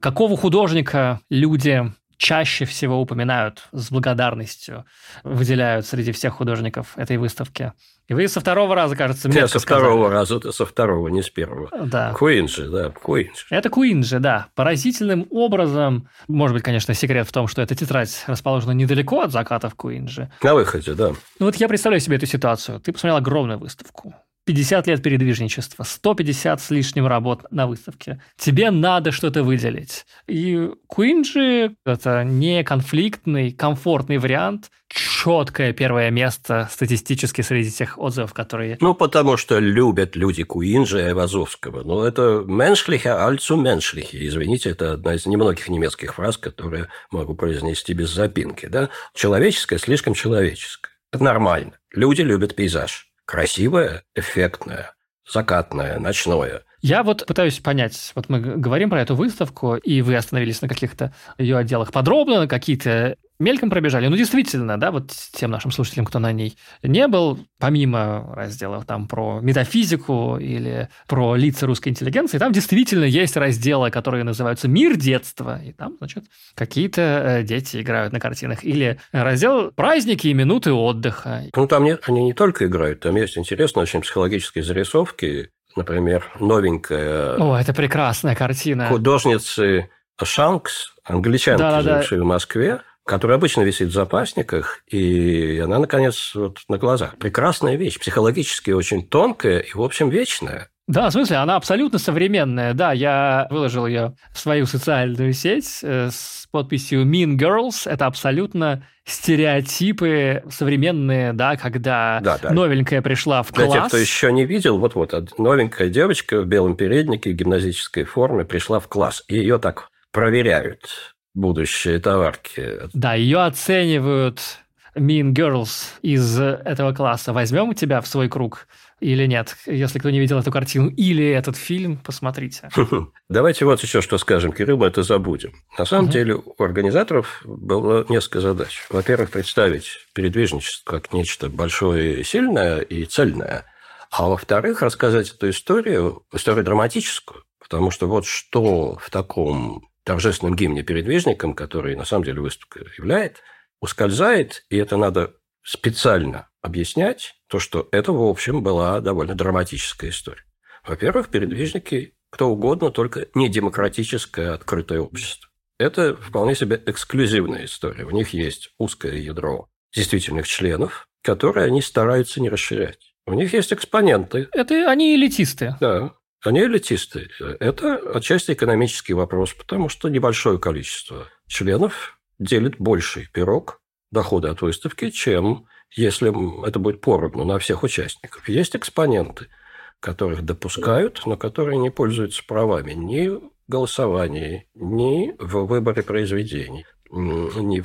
какого художника люди чаще всего упоминают с благодарностью, выделяют среди всех художников этой выставки. И вы со второго раза, кажется, мне со второго раза, со второго, не с первого. Да. Куинджи, да, Куинджи. Это Куинджи, да. Поразительным образом, может быть, конечно, секрет в том, что эта тетрадь расположена недалеко от закатов Куинджи. На выходе, да. Ну вот я представляю себе эту ситуацию. Ты посмотрел огромную выставку. 50 лет передвижничества, 150 с лишним работ на выставке. Тебе надо что-то выделить. И Куинджи – это не конфликтный, комфортный вариант, четкое первое место статистически среди тех отзывов, которые... Ну, потому что любят люди Куинджи и Айвазовского. Но это «меншлихе, альцу меншлихе». Извините, это одна из немногих немецких фраз, которые могу произнести без запинки. Да? Человеческое слишком человеческое. Это нормально. Люди любят пейзаж. Красивое, эффектное, закатное, ночное. Я вот пытаюсь понять, вот мы говорим про эту выставку, и вы остановились на каких-то ее отделах подробно, какие-то мельком пробежали. Ну, действительно, да, вот тем нашим слушателям, кто на ней не был, помимо разделов там про метафизику или про лица русской интеллигенции, там действительно есть разделы, которые называются «Мир детства», и там, значит, какие-то дети играют на картинах. Или раздел «Праздники и минуты отдыха». Ну, там нет, они не только играют, там есть интересные очень психологические зарисовки. Например, новенькая... О, это прекрасная картина. Художницы Шанкс, англичанки, жившей в Москве, которая обычно висит в запасниках, и она, наконец, вот на глазах. Прекрасная вещь, психологически очень тонкая и, в общем, вечная. Да, в смысле, она абсолютно современная. Да, я выложил ее в свою социальную сеть с подписью «Mean Girls». Это абсолютно стереотипы современные, да, когда новенькая пришла в класс. Для тех, кто еще не видел, вот новенькая девочка в белом переднике, в гимназической форме пришла в класс, и ее так проверяют будущие товарки. Да, ее оценивают Mean Girls из этого класса. Возьмем тебя в свой круг или нет? Если кто не видел эту картину или этот фильм, посмотрите. Давайте вот еще что скажем, Кирилл, мы это забудем. На самом деле у организаторов было несколько задач. Во-первых, представить передвижничество как нечто большое, сильное и цельное. А во-вторых, рассказать эту историю драматическую. Потому что вот что в таком торжественном гимне передвижникам, который на самом деле выставка является, ускользает, и это надо специально объяснять, то, что это, в общем, была довольно драматическая история. Во-первых, передвижники кто угодно, только не демократическое открытое общество. Это вполне себе эксклюзивная история. У них есть узкое ядро действительных членов, которые они стараются не расширять. У них есть экспоненты. Это они элитисты. Да. Они элитисты. Это отчасти экономический вопрос, потому что небольшое количество членов делит больший пирог дохода от выставки, чем если это будет поровну на всех участников. Есть экспоненты, которых допускают, но которые не пользуются правами ни в голосовании, ни в выборе произведений, ни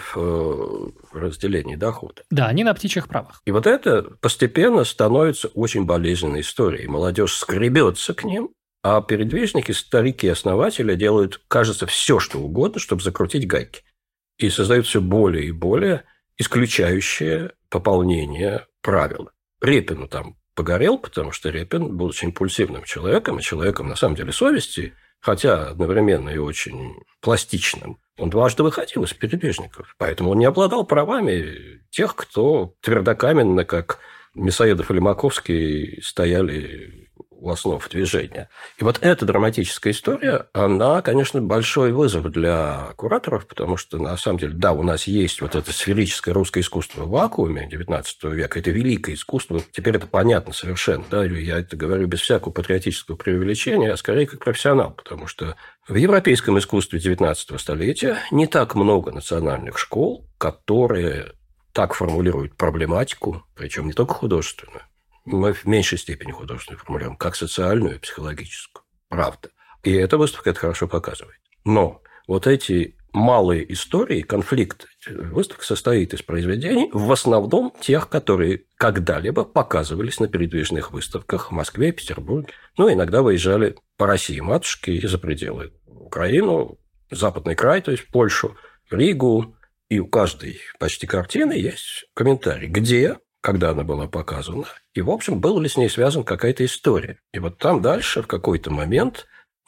в разделении дохода. Да, они на птичьих правах. И вот это постепенно становится очень болезненной историей. Молодежь скребется к ним, а передвижники, старики-основатели делают, кажется, все, что угодно, чтобы закрутить гайки. И создают все более и более исключающее пополнение правил. Репину там погорел, потому что Репин был очень импульсивным человеком, и человеком, на самом деле, совести, хотя одновременно и очень пластичным. Он дважды выходил из передвижников, поэтому он не обладал правами тех, кто твердокаменно, как Мясоедов или Маковский, стояли у основ движения. И вот эта драматическая история, она, конечно, большой вызов для кураторов, потому что, на самом деле, да, у нас есть вот это сферическое русское искусство в вакууме XIX века, это великое искусство, теперь это понятно совершенно, да, я это говорю без всякого патриотического преувеличения, а скорее как профессионал, потому что в европейском искусстве XIX столетия не так много национальных школ, которые так формулируют проблематику, причем не только художественную, мы в меньшей степени художественную формулируем, как социальную и психологическую. Правда. И эта выставка это хорошо показывает. Но вот эти малые истории, конфликты, выставка состоит из произведений, в основном тех, которые когда-либо показывались на передвижных выставках в Москве, Петербурге. Ну, иногда выезжали по России матушки и за пределы. Украину, Западный край, то есть Польшу, Ригу. И у каждой почти картины есть комментарий, где, когда она была показана, и, в общем, была ли с ней связана какая-то история. И вот там дальше, в какой-то момент,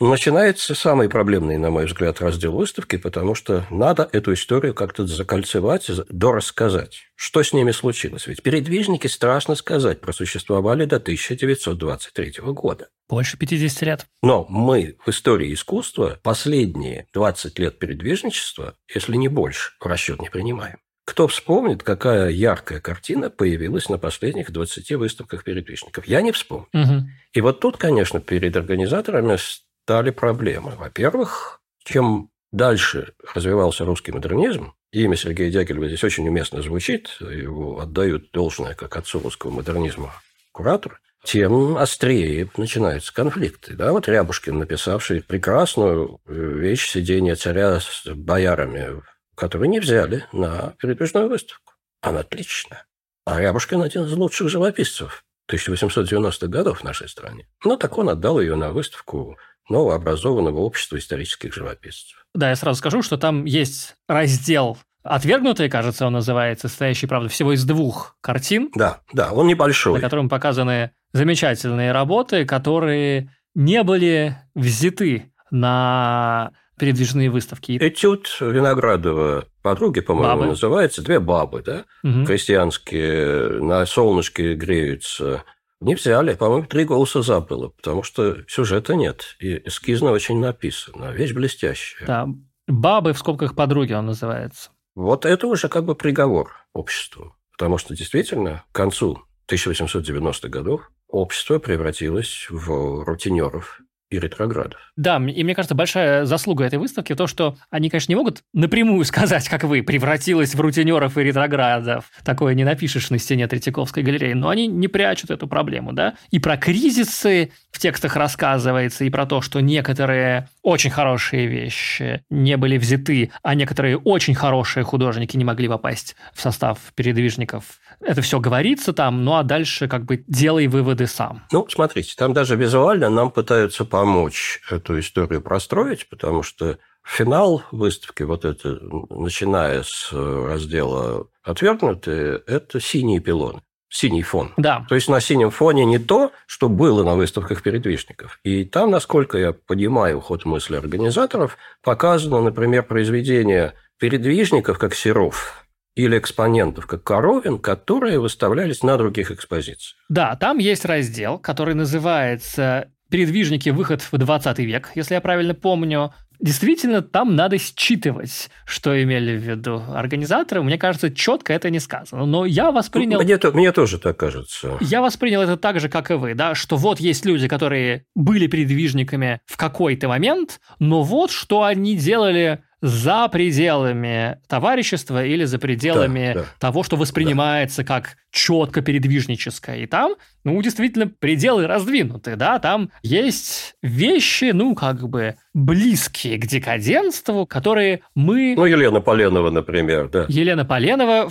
начинается самый проблемный, на мой взгляд, раздел выставки, потому что надо эту историю как-то закольцевать, дорассказать. Что с ними случилось? Ведь передвижники, страшно сказать, просуществовали до 1923 года. Больше 50 лет. Но мы в истории искусства последние 20 лет передвижничества, если не больше, в расчет не принимаем. Кто вспомнит, какая яркая картина появилась на последних 20 выставках передвижников? Я не вспомню. Угу. И вот тут, конечно, перед организаторами стали проблемы. Во-первых, чем дальше развивался русский модернизм, имя Сергея Дягилева здесь очень уместно звучит, его отдают должное как отцу русского модернизма куратор, тем острее начинаются конфликты. Да, вот Рябушкин, написавший прекрасную вещь «Сидение царя с боярами», которые не взяли на передвижную выставку. Она отличная. А Рябушкин один из лучших живописцев 1890-х годов в нашей стране. Ну, так он отдал ее на выставку новообразованного общества исторических живописцев. Да, я сразу скажу, что там есть раздел «Отвергнутые», кажется, он называется, состоящий, правда, всего из 2 картин. Да, он небольшой. На котором показаны замечательные работы, которые не были взяты на передвижные выставки. Этюд Виноградова подруги, по-моему, называется «Две бабы», да? Угу. Крестьянские на солнышке греются. Не взяли, по-моему, 3 голоса за было, потому что сюжета нет. И эскизно очень написано. Вещь блестящая. Да, «Бабы» в скобках «подруги» он называется. Вот это уже как бы приговор обществу. Потому что действительно к концу 1890-х годов общество превратилось в рутинеров и ретроградов. Да, и мне кажется, большая заслуга этой выставки то, что они, конечно, не могут напрямую сказать, как вы, превратилась в рутинеров и ретроградов. Такое не напишешь на стене Третьяковской галереи, но они не прячут эту проблему, да. И про кризисы в текстах рассказывается, и про то, что некоторые очень хорошие вещи не были взяты, а некоторые очень хорошие художники не могли попасть в состав передвижников. Это все говорится там, ну а дальше как бы делай выводы сам. Ну, смотрите, там даже визуально нам пытаются помочь эту историю простроить, потому что финал выставки, вот это, начиная с раздела «Отвергнутые», это синие пилоны, синий фон. Да. То есть на синем фоне не то, что было на выставках передвижников. И там, насколько я понимаю ход мысли организаторов, показано, например, произведение передвижников, как Серов, или экспонентов, как Коровин, которые выставлялись на других экспозициях. Да, там есть раздел, который называется «Передвижники. Выход в 20 век», если я правильно помню. Действительно, там надо считывать, что имели в виду организаторы. Мне кажется, четко это не сказано. Но я воспринял... Мне тоже так кажется. Я воспринял это так же, как и вы, да, что вот есть люди, которые были передвижниками в какой-то момент, но вот что они делали за пределами товарищества или за пределами того, что воспринимается как четко передвижническое. И там, действительно, пределы раздвинуты, да, там есть вещи, как бы близкие к декаденству, которые мы... Елена Поленова, например, да. Елена Поленова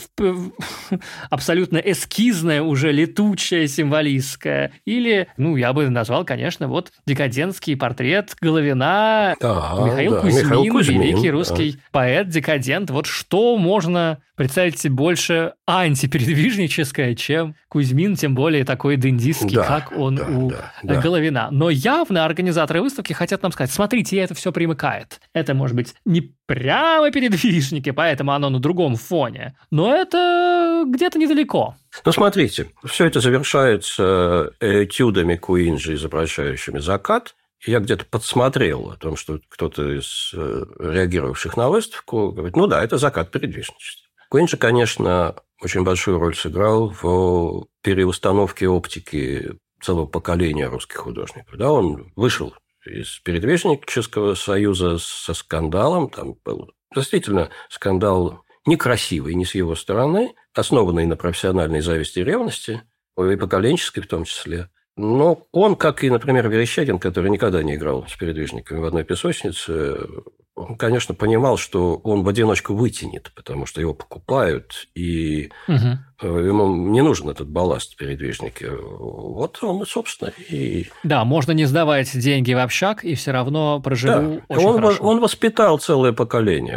абсолютно эскизная, уже летучая, символистская. Или, я бы назвал, конечно, вот декадентский портрет Головина, Михаил Кузьмин, великий русский поэт-декадент. Вот что можно представить себе больше антипередвижническое, чем Кузьмин, тем более такой дендистский, как он у Головина. Но явно организаторы выставки хотят нам сказать, смотрите, это все примыкает. Это, может быть, не прямо передвижники, поэтому оно на другом фоне, но это где-то недалеко. Смотрите, все это завершается этюдами Куинджи, изображающими закат. Я где-то подсмотрел о том, что кто-то из реагировавших на выставку говорит, это закат передвижничества. Куинджи, конечно, очень большую роль сыграл в переустановке оптики целого поколения русских художников. Да, он вышел из передвижнического союза со скандалом. Там был действительно скандал некрасивый, не с его стороны, основанный на профессиональной зависти и ревности, и поколенческой в том числе. Но он, как и, например, Верещагин, который никогда не играл с передвижниками в одной песочнице, он, конечно, понимал, что он в одиночку вытянет, потому что его покупают, и ему не нужен этот балласт передвижники. Вот он, собственно, и... Да, можно не сдавать деньги в общак, и все равно проживу очень хорошо. Он воспитал целое поколение.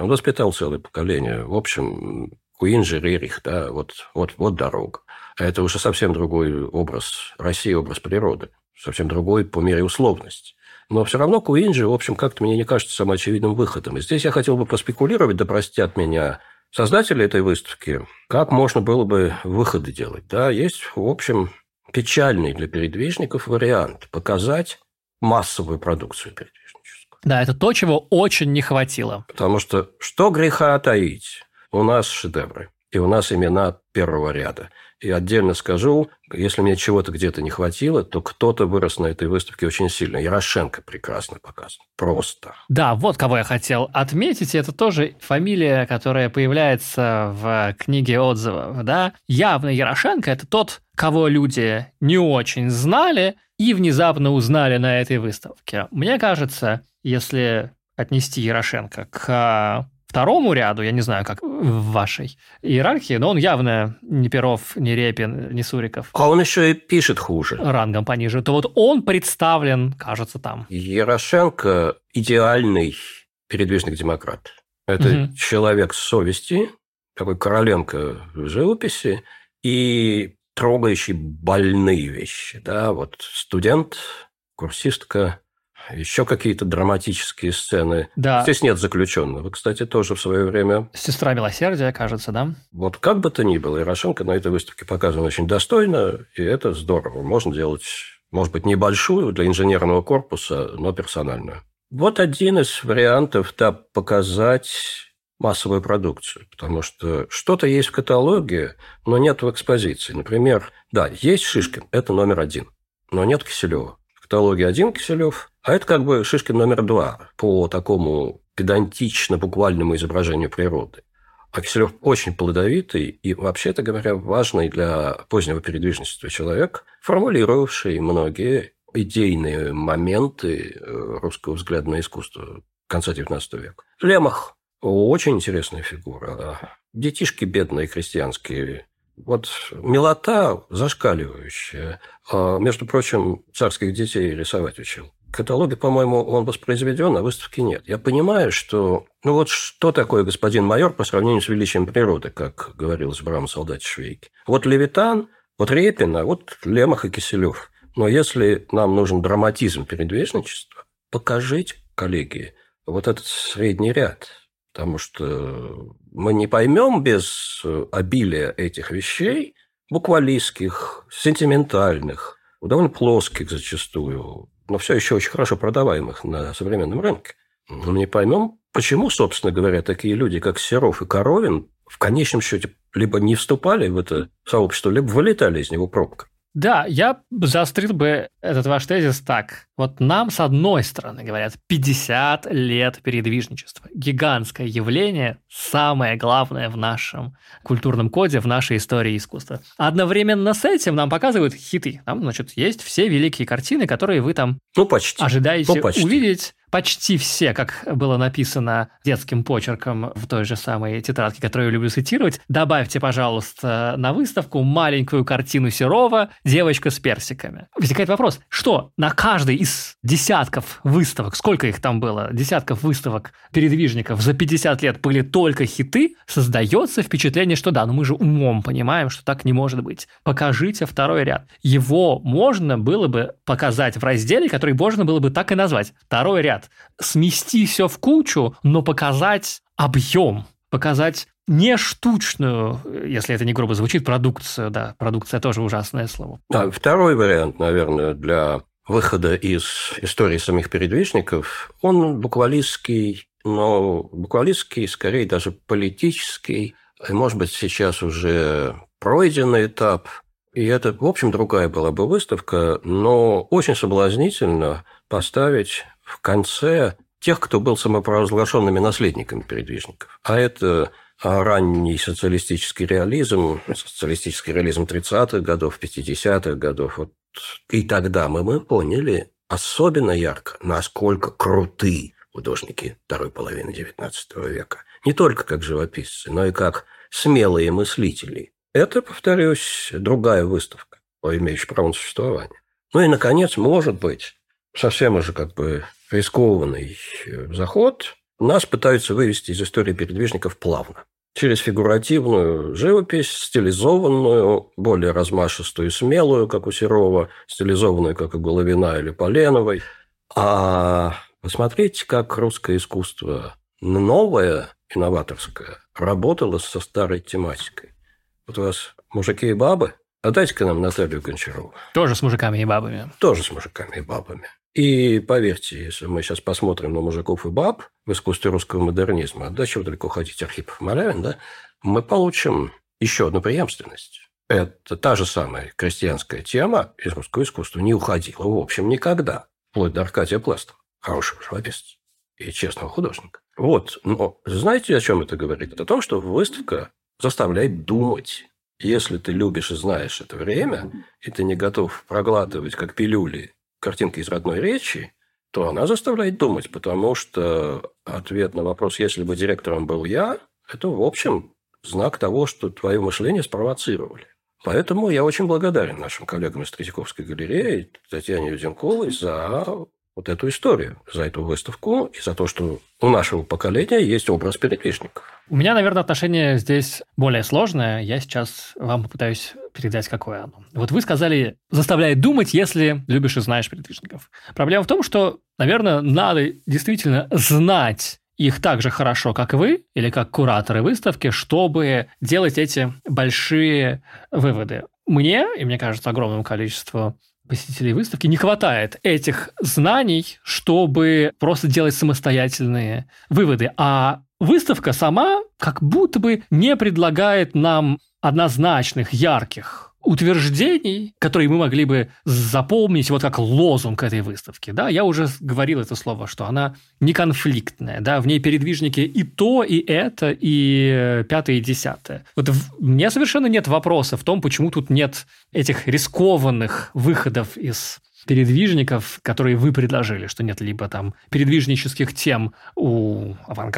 В общем, Куинджи, Рерих, да, вот дорога. А это уже совсем другой образ России, образ природы. Совсем другой по мере условности. Но все равно Куинджи, в общем, как-то мне не кажется самоочевидным выходом. И здесь я хотел бы поспекулировать, да простят меня создатели этой выставки, как можно было бы выходы делать. Да, есть, в общем, печальный для передвижников вариант – показать массовую продукцию передвижническую. Да, это то, чего очень не хватило. Потому что греха таить? У нас шедевры, и у нас имена первого ряда. И отдельно скажу, если мне чего-то где-то не хватило, то кто-то вырос на этой выставке очень сильно. Ярошенко прекрасно показан. Просто. Да, вот кого я хотел отметить. Это тоже фамилия, которая появляется в книге отзывов. Да? Явно Ярошенко – это тот, кого люди не очень знали и внезапно узнали на этой выставке. Мне кажется, если отнести Ярошенко к второму ряду, я не знаю, как в вашей иерархии, но он явно не Перов, не Репин, не Суриков. А он еще и пишет хуже. Рангом пониже. То вот он представлен, кажется, там. Ярошенко – идеальный передвижник-демократ. Это человек с совести, такой Короленко в живописи, и трогающий больные вещи. Да? Вот студент, курсистка, еще какие-то драматические сцены. Да. Здесь нет заключенного. Кстати, тоже в свое время. «Сестра милосердия», кажется, да? Вот как бы то ни было, Ярошенко на этой выставке показан очень достойно, и это здорово. Можно делать, может быть, небольшую для инженерного корпуса, но персональную. Вот один из вариантов, да, показать массовую продукцию, потому что что-то есть в каталоге, но нет в экспозиции. Например, да, есть Шишкин, это номер 1, но нет Киселева. В каталоге 1 Киселев, а это как бы Шишкин номер 2 по такому педантично-буквальному изображению природы. А Киселев очень плодовитый и, вообще-то говоря, важный для позднего передвижничества человек, формулировавший многие идейные моменты русского взгляда на искусство конца XIX века. Лемах – очень интересная фигура. Детишки бедные крестьянские. Вот милота зашкаливающая. Между прочим, царских детей рисовать учил. В каталоге, по-моему, он воспроизведен, а выставки нет. Я понимаю, что... вот что такое господин майор по сравнению с величием природы, как говорил Брамом Солдатишвейки. Вот Левитан, вот Репин, а вот Лемах и Киселев. Но если нам нужен драматизм передвижничества, покажите, коллеги, вот этот средний ряд. Потому что мы не поймем без обилия этих вещей, буквалистских, сентиментальных, довольно плоских зачастую, но все еще очень хорошо продаваемых на современном рынке. Мы не поймем, почему, собственно говоря, такие люди, как Серов и Коровин, в конечном счете либо не вступали в это сообщество, либо вылетали из него пробкой. Да, я заострил бы этот ваш тезис так. Вот нам, с одной стороны, говорят, 50 лет передвижничества. Гигантское явление, самое главное в нашем культурном коде, в нашей истории искусства. Одновременно с этим нам показывают хиты. Там, значит, есть все великие картины, которые вы там ожидаете увидеть. Почти все, как было написано детским почерком в той же самой тетрадке, которую я люблю цитировать. Добавьте, пожалуйста, на выставку маленькую картину Серова «Девочка с персиками». Возникает вопрос, что на каждой из десятков выставок, сколько их там было, десятков выставок передвижников за 50 лет были только хиты, создается впечатление, что да, но мы же умом понимаем, что так не может быть. Покажите второй ряд. Его можно было бы показать в разделе, который можно было бы так и назвать. Второй ряд. Смести все в кучу, но показать объем, показать не штучную, если это не грубо звучит, продукцию. Да, продукция тоже ужасное слово. Да, второй вариант, наверное, для выхода из истории самих передвижников, он буквалистский, но буквалистский, скорее даже политический, и, может быть, сейчас уже пройденный этап. И это, в общем, другая была бы выставка, но очень соблазнительно поставить в конце тех, кто был самопровозглашенными наследниками передвижников. А это ранний социалистический реализм 30-х годов, 50-х годов. Вот. И тогда мы поняли особенно ярко, насколько круты художники второй половины XIX века. Не только как живописцы, но и как смелые мыслители. Это, повторюсь, другая выставка, имеющая право на существование. Ну и, наконец, может быть, совсем уже как бы рискованный заход, нас пытаются вывести из истории передвижников плавно. Через фигуративную живопись, стилизованную, более размашистую и смелую, как у Серова, стилизованную, как у Головина или Поленовой. А посмотреть, как русское искусство новое, инноваторское, работало со старой тематикой. Вот у вас мужики и бабы, а дайте-ка нам Наталью Гончарову. Тоже с мужиками и бабами. Тоже с мужиками и бабами. И поверьте, если мы сейчас посмотрим на мужиков и баб в искусстве русского модернизма, до чего далеко ходить, Архипов, Малявин, да, мы получим еще одну преемственность. Это та же самая крестьянская тема из русского искусства не уходила, в общем, никогда. Вплоть до Аркадия Пластова, хорошего живописца и честного художника. Вот, но знаете, о чем это говорит? Это о том, что выставка заставляет думать. Если ты любишь и знаешь это время, и ты не готов проглатывать, как пилюли, картинки из родной речи, то она заставляет думать, потому что ответ на вопрос, если бы директором был я, это, в общем, знак того, что твое мышление спровоцировали. Поэтому я очень благодарен нашим коллегам из Третьяковской галереи, Татьяне Юденковой, за вот эту историю, за эту выставку и за то, что у нашего поколения есть образ передвижников. У меня, наверное, отношение здесь более сложное. Я сейчас вам попытаюсь передать, какое оно. Вот вы сказали, заставляет думать, если любишь и знаешь передвижников. Проблема в том, что, наверное, надо действительно знать их так же хорошо, как вы, или как кураторы выставки, чтобы делать эти большие выводы. Мне, и мне кажется, огромному количеству посетителей выставки не хватает этих знаний, чтобы просто делать самостоятельные выводы. А выставка сама как будто бы не предлагает нам однозначных, ярких утверждений, которые мы могли бы запомнить вот как лозунг этой выставки. Да, я уже говорил это слово, что она не конфликтная, да, в ней передвижники и то, и это, и пятое, и десятое. Вот мне совершенно нет вопроса в том, почему тут нет этих рискованных выходов из передвижников, которые вы предложили, что нет либо там передвижнических тем у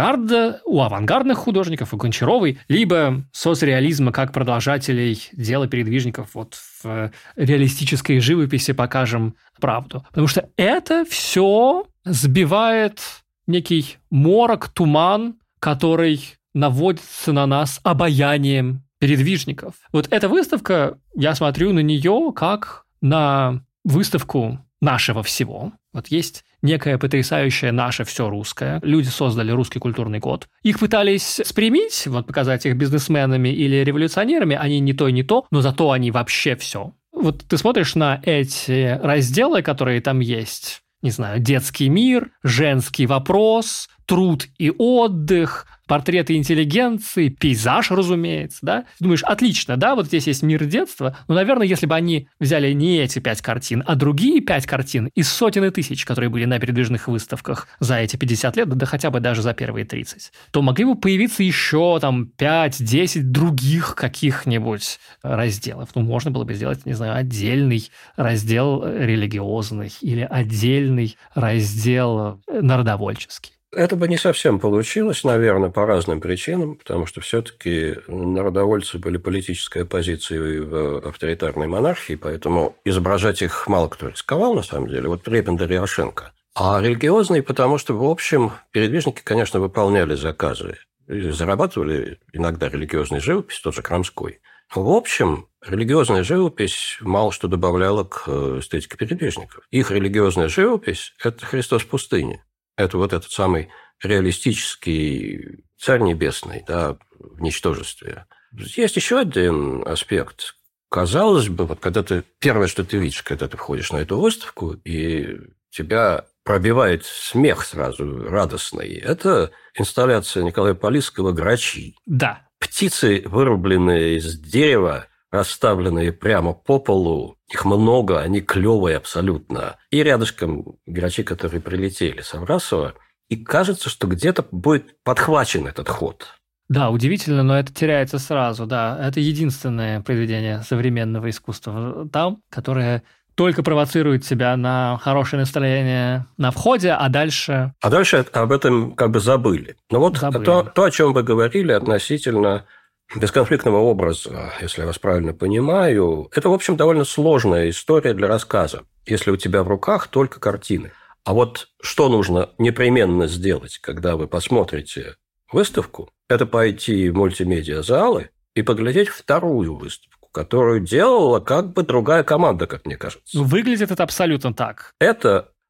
авангардных художников, у Гончаровой, либо соцреализма как продолжателей дела передвижников вот в реалистической живописи покажем правду. Потому что это все сбивает некий морок, туман, который наводится на нас обаянием передвижников. Вот эта выставка, я смотрю на нее как на выставку нашего всего. Вот есть некое потрясающее наше все русское. Люди создали русский культурный код. Их пытались спрямить, вот показать их бизнесменами или революционерами. Они не то и не то, но зато они вообще все. Вот ты смотришь на эти разделы, которые там есть. Не знаю, детский мир, женский вопрос, труд и отдых, портреты интеллигенции, пейзаж, разумеется, да? Думаешь, отлично, да, вот здесь есть мир детства, но, наверное, если бы они взяли не эти 5 картин, а другие 5 картин из сотен и тысяч, которые были на передвижных выставках за эти 50 лет, да хотя бы даже за первые 30, то могли бы появиться еще там 5-10 других каких-нибудь разделов. Ну, можно было бы сделать, не знаю, отдельный раздел религиозный или отдельный раздел народовольческий. Это бы не совсем получилось, наверное, по разным причинам, потому что все-таки народовольцы были политической оппозицией в авторитарной монархии, поэтому изображать их мало кто рисковал, на самом деле. Вот Репин да Ряшенко. А религиозный, потому что, в общем, передвижники, конечно, выполняли заказы. И зарабатывали иногда религиозной живопись, тот же Крамской. В общем, религиозная живопись мало что добавляла к эстетике передвижников. Их религиозная живопись – это Христос в пустыне. Это вот этот самый реалистический Царь Небесный, да, в ничтожестве. Есть еще один аспект. Казалось бы, вот когда ты первое, что ты видишь, когда ты входишь на эту выставку, и тебя пробивает смех сразу радостный, это инсталляция Николая Полисского «Грачи». Да. Птицы, вырубленные из дерева, расставленные прямо по полу. Их много, они клевые абсолютно. И рядышком грачи, которые прилетели с Аврасова. И кажется, что где-то будет подхвачен этот ход. Да, удивительно, но это теряется сразу, да. Это единственное произведение современного искусства там, которое только провоцирует себя на хорошее настроение на входе, а дальше... А дальше об этом как бы забыли. Но вот то, о чем вы говорили относительно бесконфликтного образа, если я вас правильно понимаю, это, в общем, довольно сложная история для рассказа, если у тебя в руках только картины. А вот что нужно непременно сделать, когда вы посмотрите выставку, это пойти в мультимедиа-залы и поглядеть вторую выставку, которую делала как бы другая команда, как мне кажется. Выглядит это абсолютно так. Это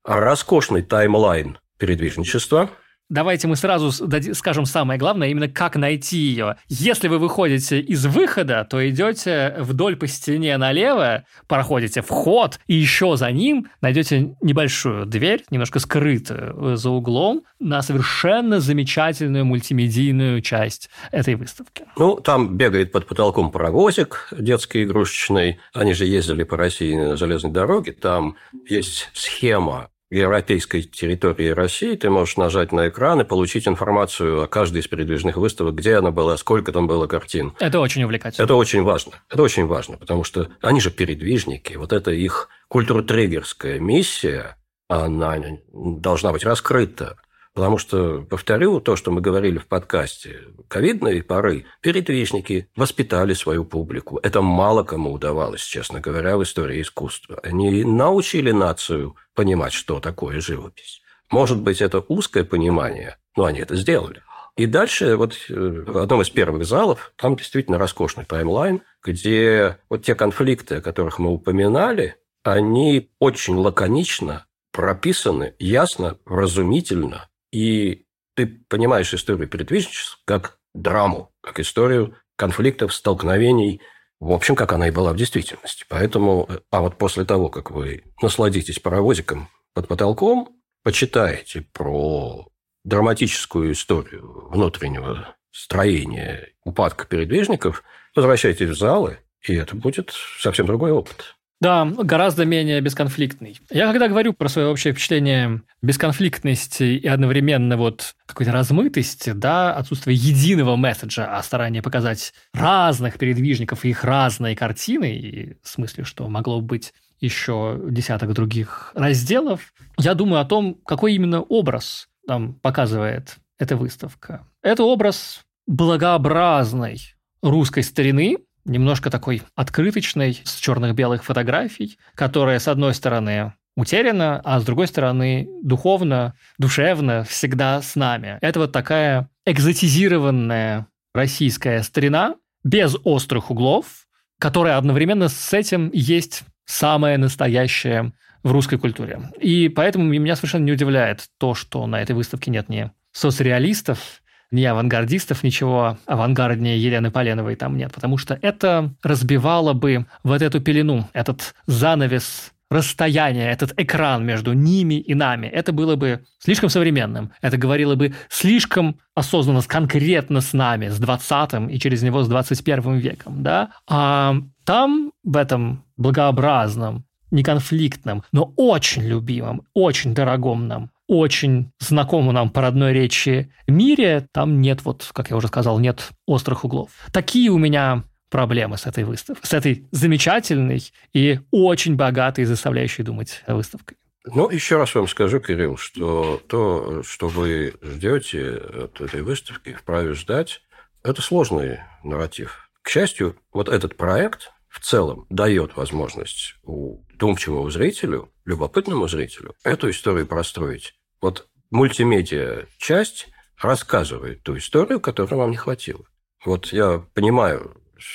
роскошный таймлайн передвижничества. Давайте мы сразу скажем самое главное, именно как найти ее. Если вы выходите из выхода, то идете вдоль по стене налево, проходите вход, и еще за ним найдете небольшую дверь, немножко скрытую за углом, на совершенно замечательную мультимедийную часть этой выставки. Ну, там бегает под потолком паровозик детский игрушечный. Они же ездили по России на железной дороге. Там есть схема европейской территории России, ты можешь нажать на экран и получить информацию о каждой из передвижных выставок, где она была, сколько там было картин. Это очень увлекательно. Это очень важно. Это очень важно, потому что они же передвижники. Вот это их культуротрегерская миссия, она должна быть раскрыта. Потому что, повторю то, что мы говорили в подкасте, ковидные поры передвижники воспитали свою публику. Это мало кому удавалось, честно говоря, в истории искусства. Они научили нацию понимать, что такое живопись. Может быть, это узкое понимание, но они это сделали. И дальше вот в одном из первых залов там действительно роскошный таймлайн, где вот те конфликты, о которых мы упоминали, они очень лаконично прописаны, ясно, вразумительно. И ты понимаешь историю передвижничества как драму, как историю конфликтов, столкновений, в общем, как она и была в действительности. Поэтому, а вот после того, как вы насладитесь паровозиком под потолком, почитаете про драматическую историю внутреннего строения упадка передвижников, возвращайтесь в залы, и это будет совсем другой опыт. Да, гораздо менее бесконфликтный. Я когда говорю про свое общее впечатление бесконфликтности и одновременно вот какой-то размытости, да, отсутствие единого месседжа, а старание показать разных передвижников и их разные картины, и в смысле, что могло быть еще десяток других разделов, я думаю о том, какой именно образ нам показывает эта выставка. Это образ благообразной русской старины, немножко такой открыточной, с черных-белых фотографий, которая, с одной стороны, утеряна, а с другой стороны, духовно, душевно всегда с нами. Это вот такая экзотизированная российская старина, без острых углов, которая одновременно с этим есть самое настоящее в русской культуре. И поэтому меня совершенно не удивляет то, что на этой выставке нет ни соцреалистов, ни авангардистов, ничего авангарднее Елены Поленовой там нет, потому что это разбивало бы вот эту пелену, этот занавес расстояния, этот экран между ними и нами. Это было бы слишком современным, это говорило бы слишком осознанно, конкретно с нами, с 20-м и через него с 21 веком, да? А там, в этом благообразном, неконфликтном, но очень любимом, очень дорогом нам, очень знакомому нам по родной речи мире, там нет, вот, как я уже сказал, нет острых углов. Такие у меня проблемы с этой выставкой, с этой замечательной и очень богатой, заставляющей думать выставкой. Ну, еще раз вам скажу, Кирилл, что то, что вы ждете от этой выставки, вправе ждать, это сложный нарратив. К счастью, вот этот проект в целом дает возможность вдумчивому зрителю, любопытному зрителю эту историю простроить. Вот мультимедиа-часть рассказывает ту историю, которой вам не хватило. Вот я понимаю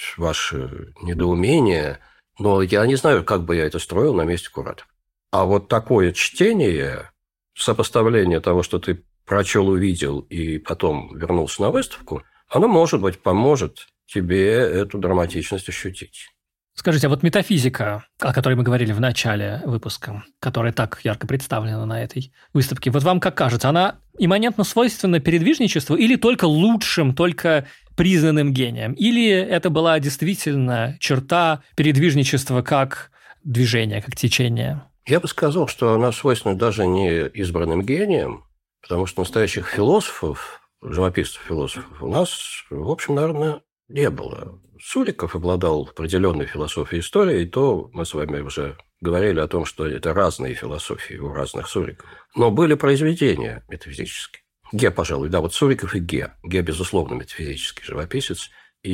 ваше недоумение, но я не знаю, как бы я это строил на месте куратора. А вот такое чтение, сопоставление того, что ты прочел, увидел и потом вернулся на выставку, оно, может быть, поможет тебе эту драматичность ощутить. Скажите, а вот метафизика, о которой мы говорили в начале выпуска, которая так ярко представлена на этой выставке, вот вам как кажется, она имманентно свойственна передвижничеству или только лучшим, только признанным гением? Или это была действительно черта передвижничества как движения, как течения? Я бы сказал, что она свойственна даже не избранным гением, потому что настоящих философов, живописцев-философов у нас, в общем, наверное, не было. Суриков обладал определенной философией истории, и то мы с вами уже говорили о том, что это разные философии у разных Суриков. Но были произведения метафизические. Ге, пожалуй, да, вот Суриков и Ге. Ге, безусловно, метафизический живописец.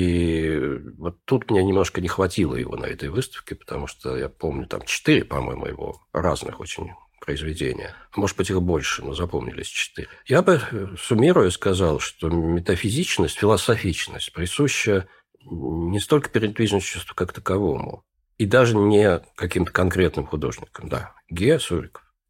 И вот тут мне немножко не хватило его на этой выставке, потому что я помню, там 4, по-моему, его разных очень произведения. Может быть, их больше, но запомнились 4. Я бы, суммируя, сказал, что метафизичность, философичность присуща не столько передвижничеству как таковому, и даже не каким-то конкретным художникам, да, Ге, Суриков,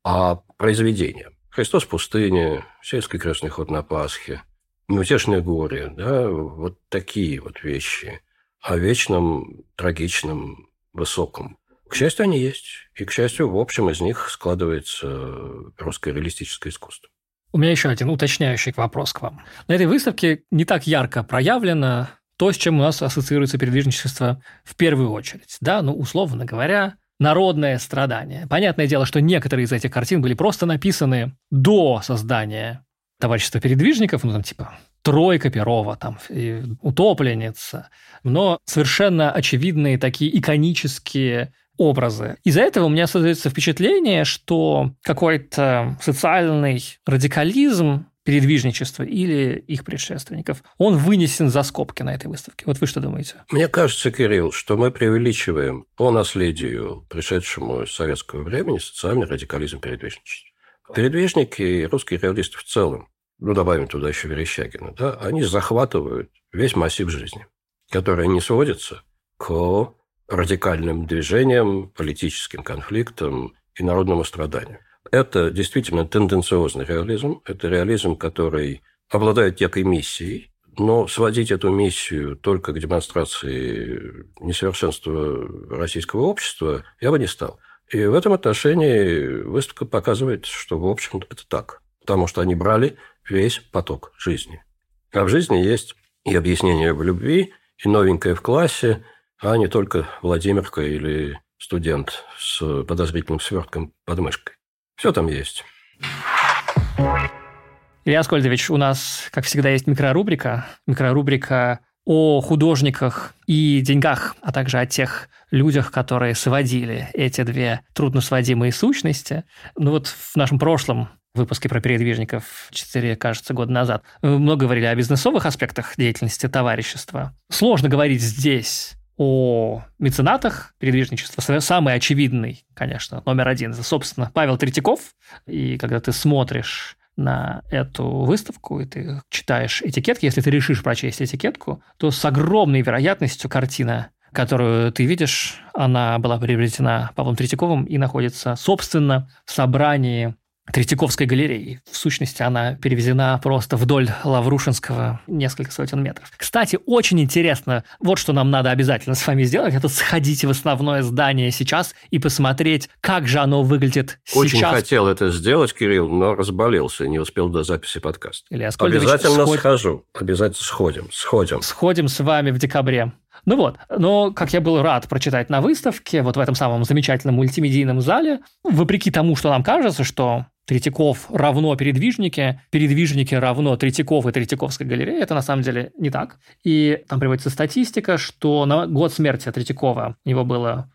а произведениям. «Христос в пустыне», «Сельский крестный ход на Пасхе», «Неутешное горе», да, вот такие вот вещи о вечном, трагичном, высоком. К счастью, они есть. И, к счастью, в общем, из них складывается русское реалистическое искусство. У меня еще один уточняющий вопрос к вам. На этой выставке не так ярко проявлено то, с чем у нас ассоциируется передвижничество в первую очередь. Да, условно говоря, народное страдание. Понятное дело, что некоторые из этих картин были просто написаны до создания товарищества передвижников, «Тройка» Перова, и «Утопленница», но совершенно очевидные такие иконические образы. Из-за этого у меня создается впечатление, что какой-то социальный радикализм передвижничества или их предшественников, он вынесен за скобки на этой выставке. Вот вы что думаете? Мне кажется, Кирилл, что мы преувеличиваем по наследию, пришедшему из советского времени, социальный радикализм передвижничества. Передвижники и русские реалисты в целом, добавим туда еще Верещагина, да, они захватывают весь массив жизни, который не сводится к радикальным движениям, политическим конфликтам и народному страданию. Это действительно тенденциозный реализм. Это реализм, который обладает некой миссией, но сводить эту миссию только к демонстрации несовершенства российского общества я бы не стал. И в этом отношении выставка показывает, что, в общем, это так. Потому что они брали весь поток жизни. А в жизни есть и объяснение в любви, и новенькое в классе, а не только Владимирка или студент с подозрительным свертком под мышкой. Все там есть. Илья Аскольдович, у нас, как всегда, есть микрорубрика. Микрорубрика о художниках и деньгах, а также о тех людях, которые сводили эти две трудносводимые сущности. В нашем прошлом выпуске про передвижников 4, кажется, года назад мы много говорили о бизнесовых аспектах деятельности товарищества. Сложно говорить здесь о меценатах передвижничества. Самый очевидный, конечно, номер один, это, собственно, Павел Третьяков. И когда ты смотришь на эту выставку, и ты читаешь этикетки, если ты решишь прочесть этикетку, то с огромной вероятностью картина, которую ты видишь, она была приобретена Павлом Третьяковым и находится, собственно, в собрании Третьяковской галереи. В сущности, она перевезена просто вдоль Лаврушинского несколько сотен метров. Кстати, очень интересно, вот что нам надо обязательно с вами сделать, это сходить в основное здание сейчас и посмотреть, как же оно выглядит сейчас. Очень хотел это сделать, Кирилл, но разболелся, не успел до записи подкаста. Обязательно схожу, обязательно сходим. Сходим с вами в декабре. Но как я был рад прочитать на выставке, вот в этом самом замечательном мультимедийном зале, вопреки тому, что нам кажется, что Третьяков равно передвижники, передвижники равно Третьяков и Третьяковской галерее, это на самом деле не так. И там приводится статистика, что на год смерти Третьякова у него было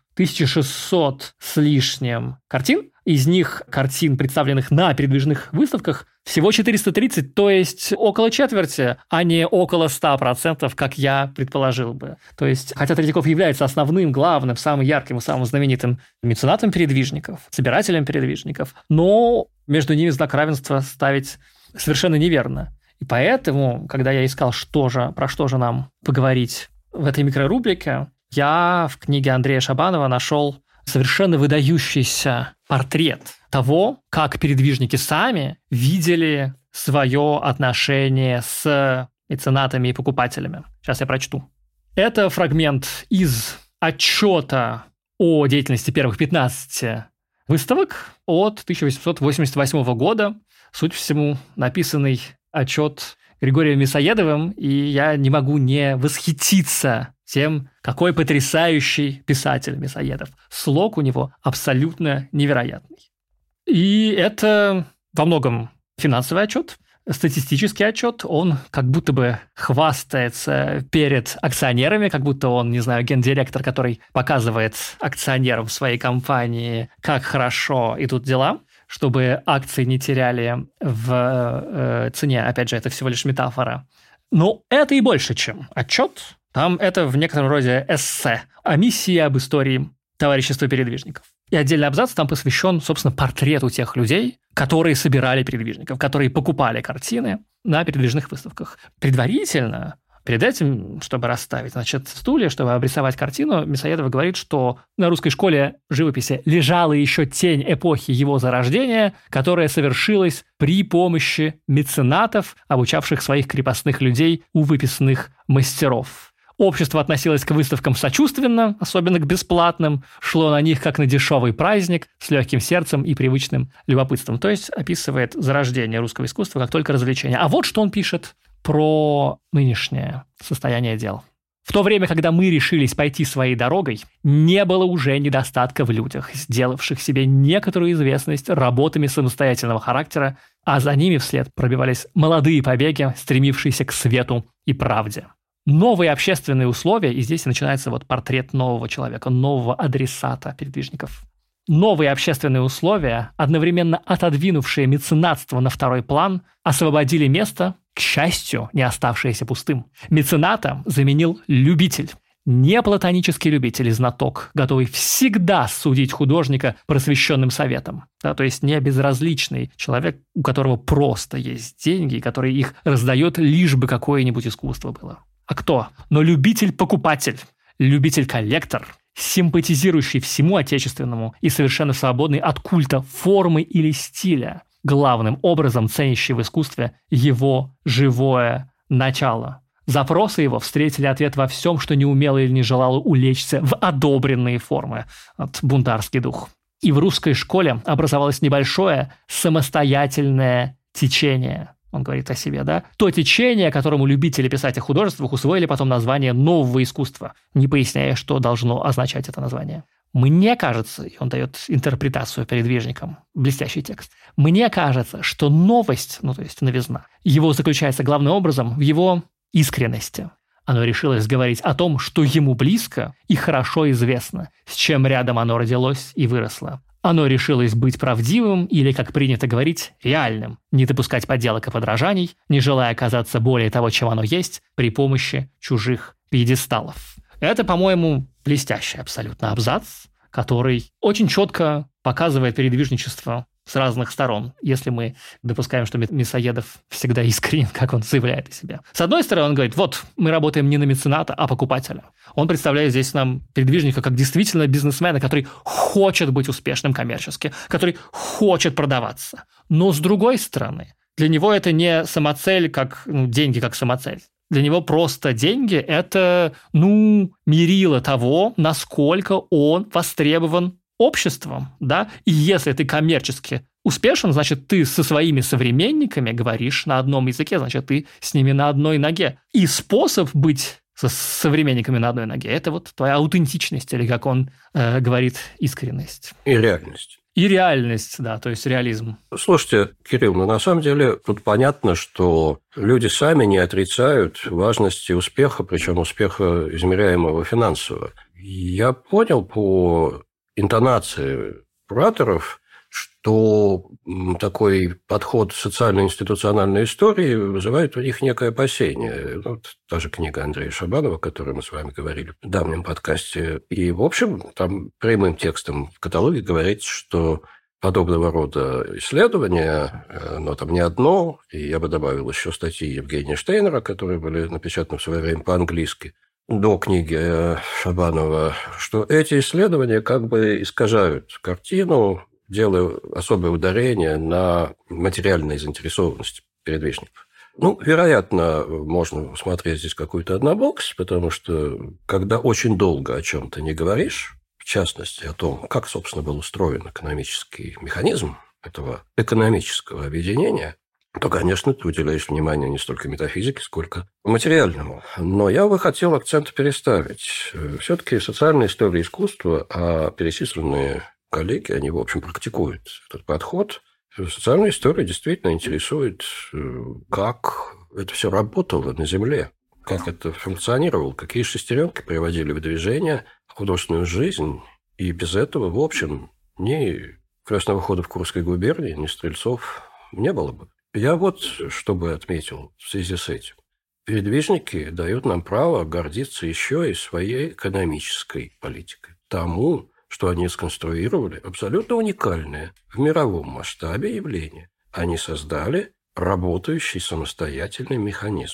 1600 с лишним картин. Из них картин, представленных на передвижных выставках, всего 430, то есть около четверти, а не около 100%, как я предположил бы. То есть, хотя Третьяков является основным, главным, самым ярким и самым знаменитым меценатом передвижников, собирателем передвижников, но между ними знак равенства ставить совершенно неверно. И поэтому, когда я искал, про что же нам поговорить в этой микрорубрике, я в книге Андрея Шабанова нашел совершенно выдающийся портрет того, как передвижники сами видели свое отношение с меценатами и покупателями. Сейчас я прочту. Это фрагмент из отчета о деятельности первых 15 выставок от 1888 года. Суть по всему, написанный отчет Григорием Мясоедовым, и я не могу не восхититься тем, какой потрясающий писатель Мясоедов. Слог у него абсолютно невероятный. И это во многом финансовый отчет, статистический отчет. Он как будто бы хвастается перед акционерами, как будто он, гендиректор, который показывает акционерам своей компании, как хорошо идут дела, чтобы акции не теряли в цене. Опять же, это всего лишь метафора. Но это и больше, чем отчет. Там это в некотором роде эссе о миссии, об истории товарищества передвижников. И отдельный абзац там посвящен, собственно, портрету тех людей, которые собирали передвижников, которые покупали картины на передвижных выставках. Предварительно Перед этим, чтобы расставить, стулья, чтобы обрисовать картину, Мясоедов говорит, что на русской школе живописи лежала еще тень эпохи его зарождения, которая совершилась при помощи меценатов, обучавших своих крепостных людей у выписных мастеров. Общество относилось к выставкам сочувственно, особенно к бесплатным, шло на них как на дешевый праздник, с легким сердцем и привычным любопытством. То есть описывает зарождение русского искусства как только развлечение. А вот что он пишет про нынешнее состояние дел. В то время, когда мы решились пойти своей дорогой, не было уже недостатка в людях, сделавших себе некоторую известность работами самостоятельного характера, а за ними вслед пробивались молодые побеги, стремившиеся к свету и правде. Новые общественные условия, и здесь начинается портрет нового человека, нового адресата передвижников. Новые общественные условия, одновременно отодвинувшие меценатство на второй план, освободили место, к счастью, не оставшееся пустым. Мецената заменил любитель. Не платонический любитель и знаток, готовый всегда судить художника просвещенным советом. То есть не безразличный человек, у которого просто есть деньги, который их раздает, лишь бы какое-нибудь искусство было. А кто? Но любитель-покупатель, любитель-коллектор, симпатизирующий всему отечественному и совершенно свободный от культа формы или стиля, главным образом ценящий в искусстве его живое начало. Запросы его встретили ответ во всем, что не умело или не желало улечься в одобренные формы, бунтарский дух. И в русской школе образовалось небольшое самостоятельное течение. Он говорит о себе, да? То течение, которому любители писать о художествах усвоили потом название нового искусства, не поясняя, что должно означать это название. Мне кажется, и он дает интерпретацию передвижникам, блестящий текст, мне кажется, что новость, то есть новизна, его заключается главным образом в его искренности. Оно решилось говорить о том, что ему близко и хорошо известно, с чем рядом оно родилось и выросло. Оно решилось быть правдивым или, как принято говорить, реальным, не допускать подделок и подражаний, не желая оказаться более того, чем оно есть, при помощи чужих пьедесталов. Это, по-моему, блестящий абсолютно абзац, который очень четко показывает передвижничество с разных сторон, если мы допускаем, что Мясоедов всегда искренен, как он заявляет о себе. С одной стороны, он говорит, мы работаем не на мецената, а покупателя. Он представляет здесь нам передвижника как действительно бизнесмена, который хочет быть успешным коммерчески, который хочет продаваться. Но с другой стороны, для него это не самоцель, как деньги как самоцель. Для него просто деньги – это, мерило того, насколько он востребован обществом, да, и если ты коммерчески успешен, значит, ты со своими современниками говоришь на одном языке, значит, ты с ними на одной ноге. И способ быть со современниками на одной ноге – это твоя аутентичность, или, как он говорит, искренность. И реальность. И реальность, да, то есть реализм. Слушайте, Кирилл, на самом деле тут понятно, что люди сами не отрицают важности успеха, причем успеха, измеряемого финансово. Я понял по интонации кураторов, что такой подход социально-институциональной истории вызывает у них некое опасение. Та же книга Андрея Шабанова, о которой мы с вами говорили в давнем подкасте. И, в общем, там прямым текстом в каталоге говорится, что подобного рода исследования, но там не одно, и я бы добавил еще статьи Евгения Штейнера, которые были напечатаны в свое время по-английски, до книги Шабанова, что эти исследования как бы искажают картину, делая особое ударение на материальной заинтересованности передвижников. Вероятно, можно усмотреть здесь какую-то однобокость, потому что, когда очень долго о чем-то не говоришь, в частности, о том, как, собственно, был устроен экономический механизм этого экономического объединения, то, конечно, ты уделяешь внимание не столько метафизике, сколько материальному. Но я бы хотел акцент переставить. Все-таки социальная история искусства, а перечисленные коллеги, они, в общем, практикуют этот подход. Социальная история действительно интересует, как это все работало на Земле, как это функционировало, какие шестеренки приводили в движение художественную жизнь. И без этого, в общем, ни крестного хода в Курской губернии, ни стрельцов не было бы. Я что бы отметил в связи с этим. Передвижники дают нам право гордиться еще и своей экономической политикой. Тому, что они сконструировали абсолютно уникальное в мировом масштабе явление. Они создали работающий самостоятельный механизм.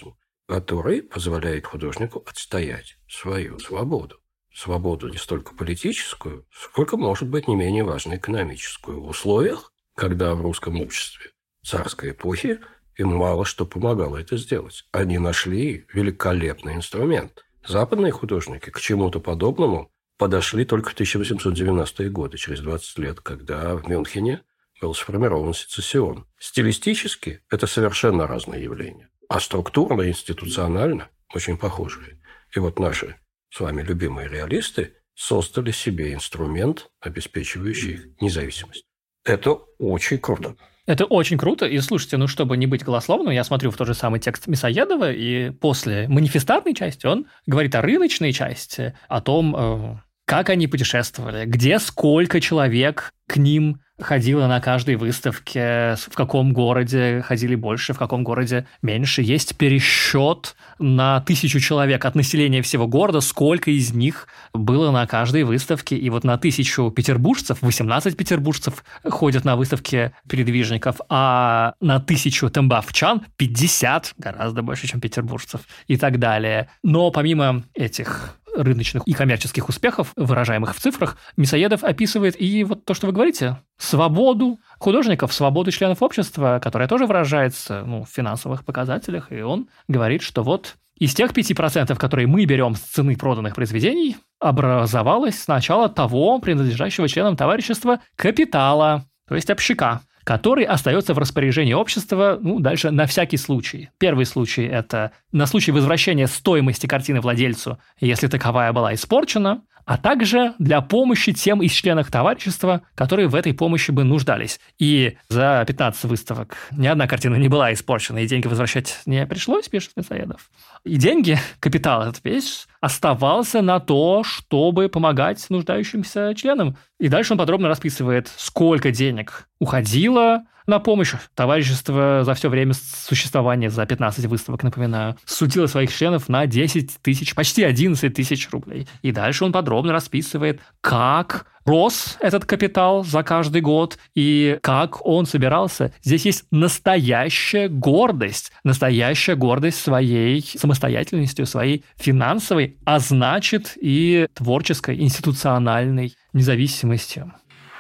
который позволяет художнику отстоять свою свободу. Свободу не столько политическую, сколько, может быть, не менее важно, экономическую. В условиях, когда в русском обществе царской эпохи им мало что помогало это сделать. Они нашли великолепный инструмент. Западные художники к чему-то подобному подошли только в 1890-е годы, через 20 лет, когда в Мюнхене был сформирован сецессион. Стилистически это совершенно разные явления, а структурно и институционально очень похожие. И вот наши с вами любимые реалисты создали себе инструмент, обеспечивающий их независимость. Это очень круто. Это очень круто. И слушайте, ну, чтобы не быть голословным, я смотрю в тот же самый текст Мясоедова, и после манифестантной части он говорит о рыночной части, о том, как они путешествовали, где сколько человек к ним ходило на каждой выставке, в каком городе ходили больше, в каком городе меньше. Есть пересчет на 1000 человек от населения всего города, сколько из них было на каждой выставке. И вот на 1000 петербуржцев 18 петербуржцев ходят на выставке передвижников, а на 1000 тамбовчан 50, гораздо больше, чем петербуржцев и так далее. Но помимо этих рыночных и коммерческих успехов, выражаемых в цифрах, Мясоедов описывает и вот то, что вы говорите, свободу художников, свободу членов общества, которая тоже выражается в финансовых показателях, и он говорит, что вот из тех 5%, которые мы берем с цены проданных произведений, образовалось сначала того, принадлежащего членам товарищества, капитала, то есть общака, который остается в распоряжении общества, дальше на всякий случай. Первый случай – это на случай возвращения стоимости картины владельцу, если таковая была испорчена, а также для помощи тем из членов товарищества, которые в этой помощи бы нуждались. И за 15 выставок ни одна картина не была испорчена, и деньги возвращать не пришлось, пишет Мясоедов. И деньги, капитал этот весь, оставался на то, чтобы помогать нуждающимся членам. И дальше он подробно расписывает, сколько денег уходило на помощь. Товарищество за все время существования, за 15 выставок, напоминаю, судило своих членов на 10 тысяч, почти 11 тысяч рублей. И дальше он подробно расписывает, как рос этот капитал за каждый год и как он собирался. Здесь есть настоящая гордость своей самостоятельностью, своей финансовой, а значит и творческой, институциональной независимостью.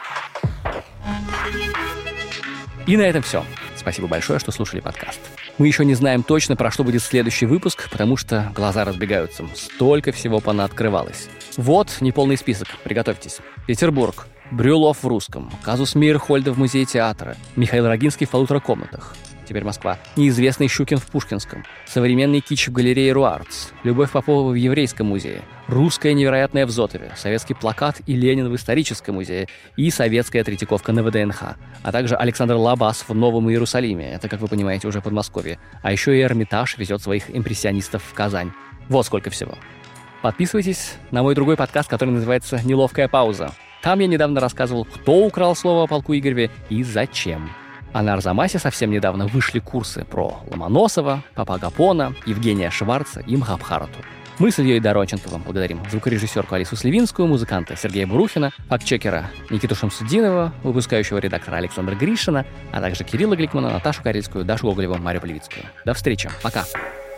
И на этом все. Спасибо большое, что слушали подкаст. Мы еще не знаем точно, про что будет следующий выпуск, потому что глаза разбегаются. Столько всего понаоткрывалось. Вот неполный список, приготовьтесь. Петербург. Брюлов в русском. Казус Мейерхольда в музее театра. Михаил Рогинский в полуторакомнатах. Теперь Москва. Неизвестный Щукин в Пушкинском. Современный кич в галерее Руартс. Любовь Попова в Еврейском музее. Русская невероятная в Зотове. Советский плакат и Ленин в историческом музее. И советская Третьяковка на ВДНХ. А также Александр Лабас в Новом Иерусалиме. Это, как вы понимаете, уже Подмосковье. А еще и Эрмитаж везет своих импрессионистов в Казань. Вот сколько всего. Подписывайтесь на мой другой подкаст, который называется «Неловкая пауза». Там я недавно рассказывал, кто украл слово о полку Игореве и зачем. А на Арзамасе совсем недавно вышли курсы про Ломоносова, Папа Гапона, Евгения Шварца и Махабхарату. Мы с Ильей Доронченковым благодарим звукорежиссерку Алису Сливинскую, музыканта Сергея Бурухина, фактчекера Никиту Шамсуддинова, выпускающего редактора Александра Гришина, а также Кирилла Гликмана, Наташу Карельскую, Дашу Гоголеву, Марию Плевицкую. До встречи. Пока.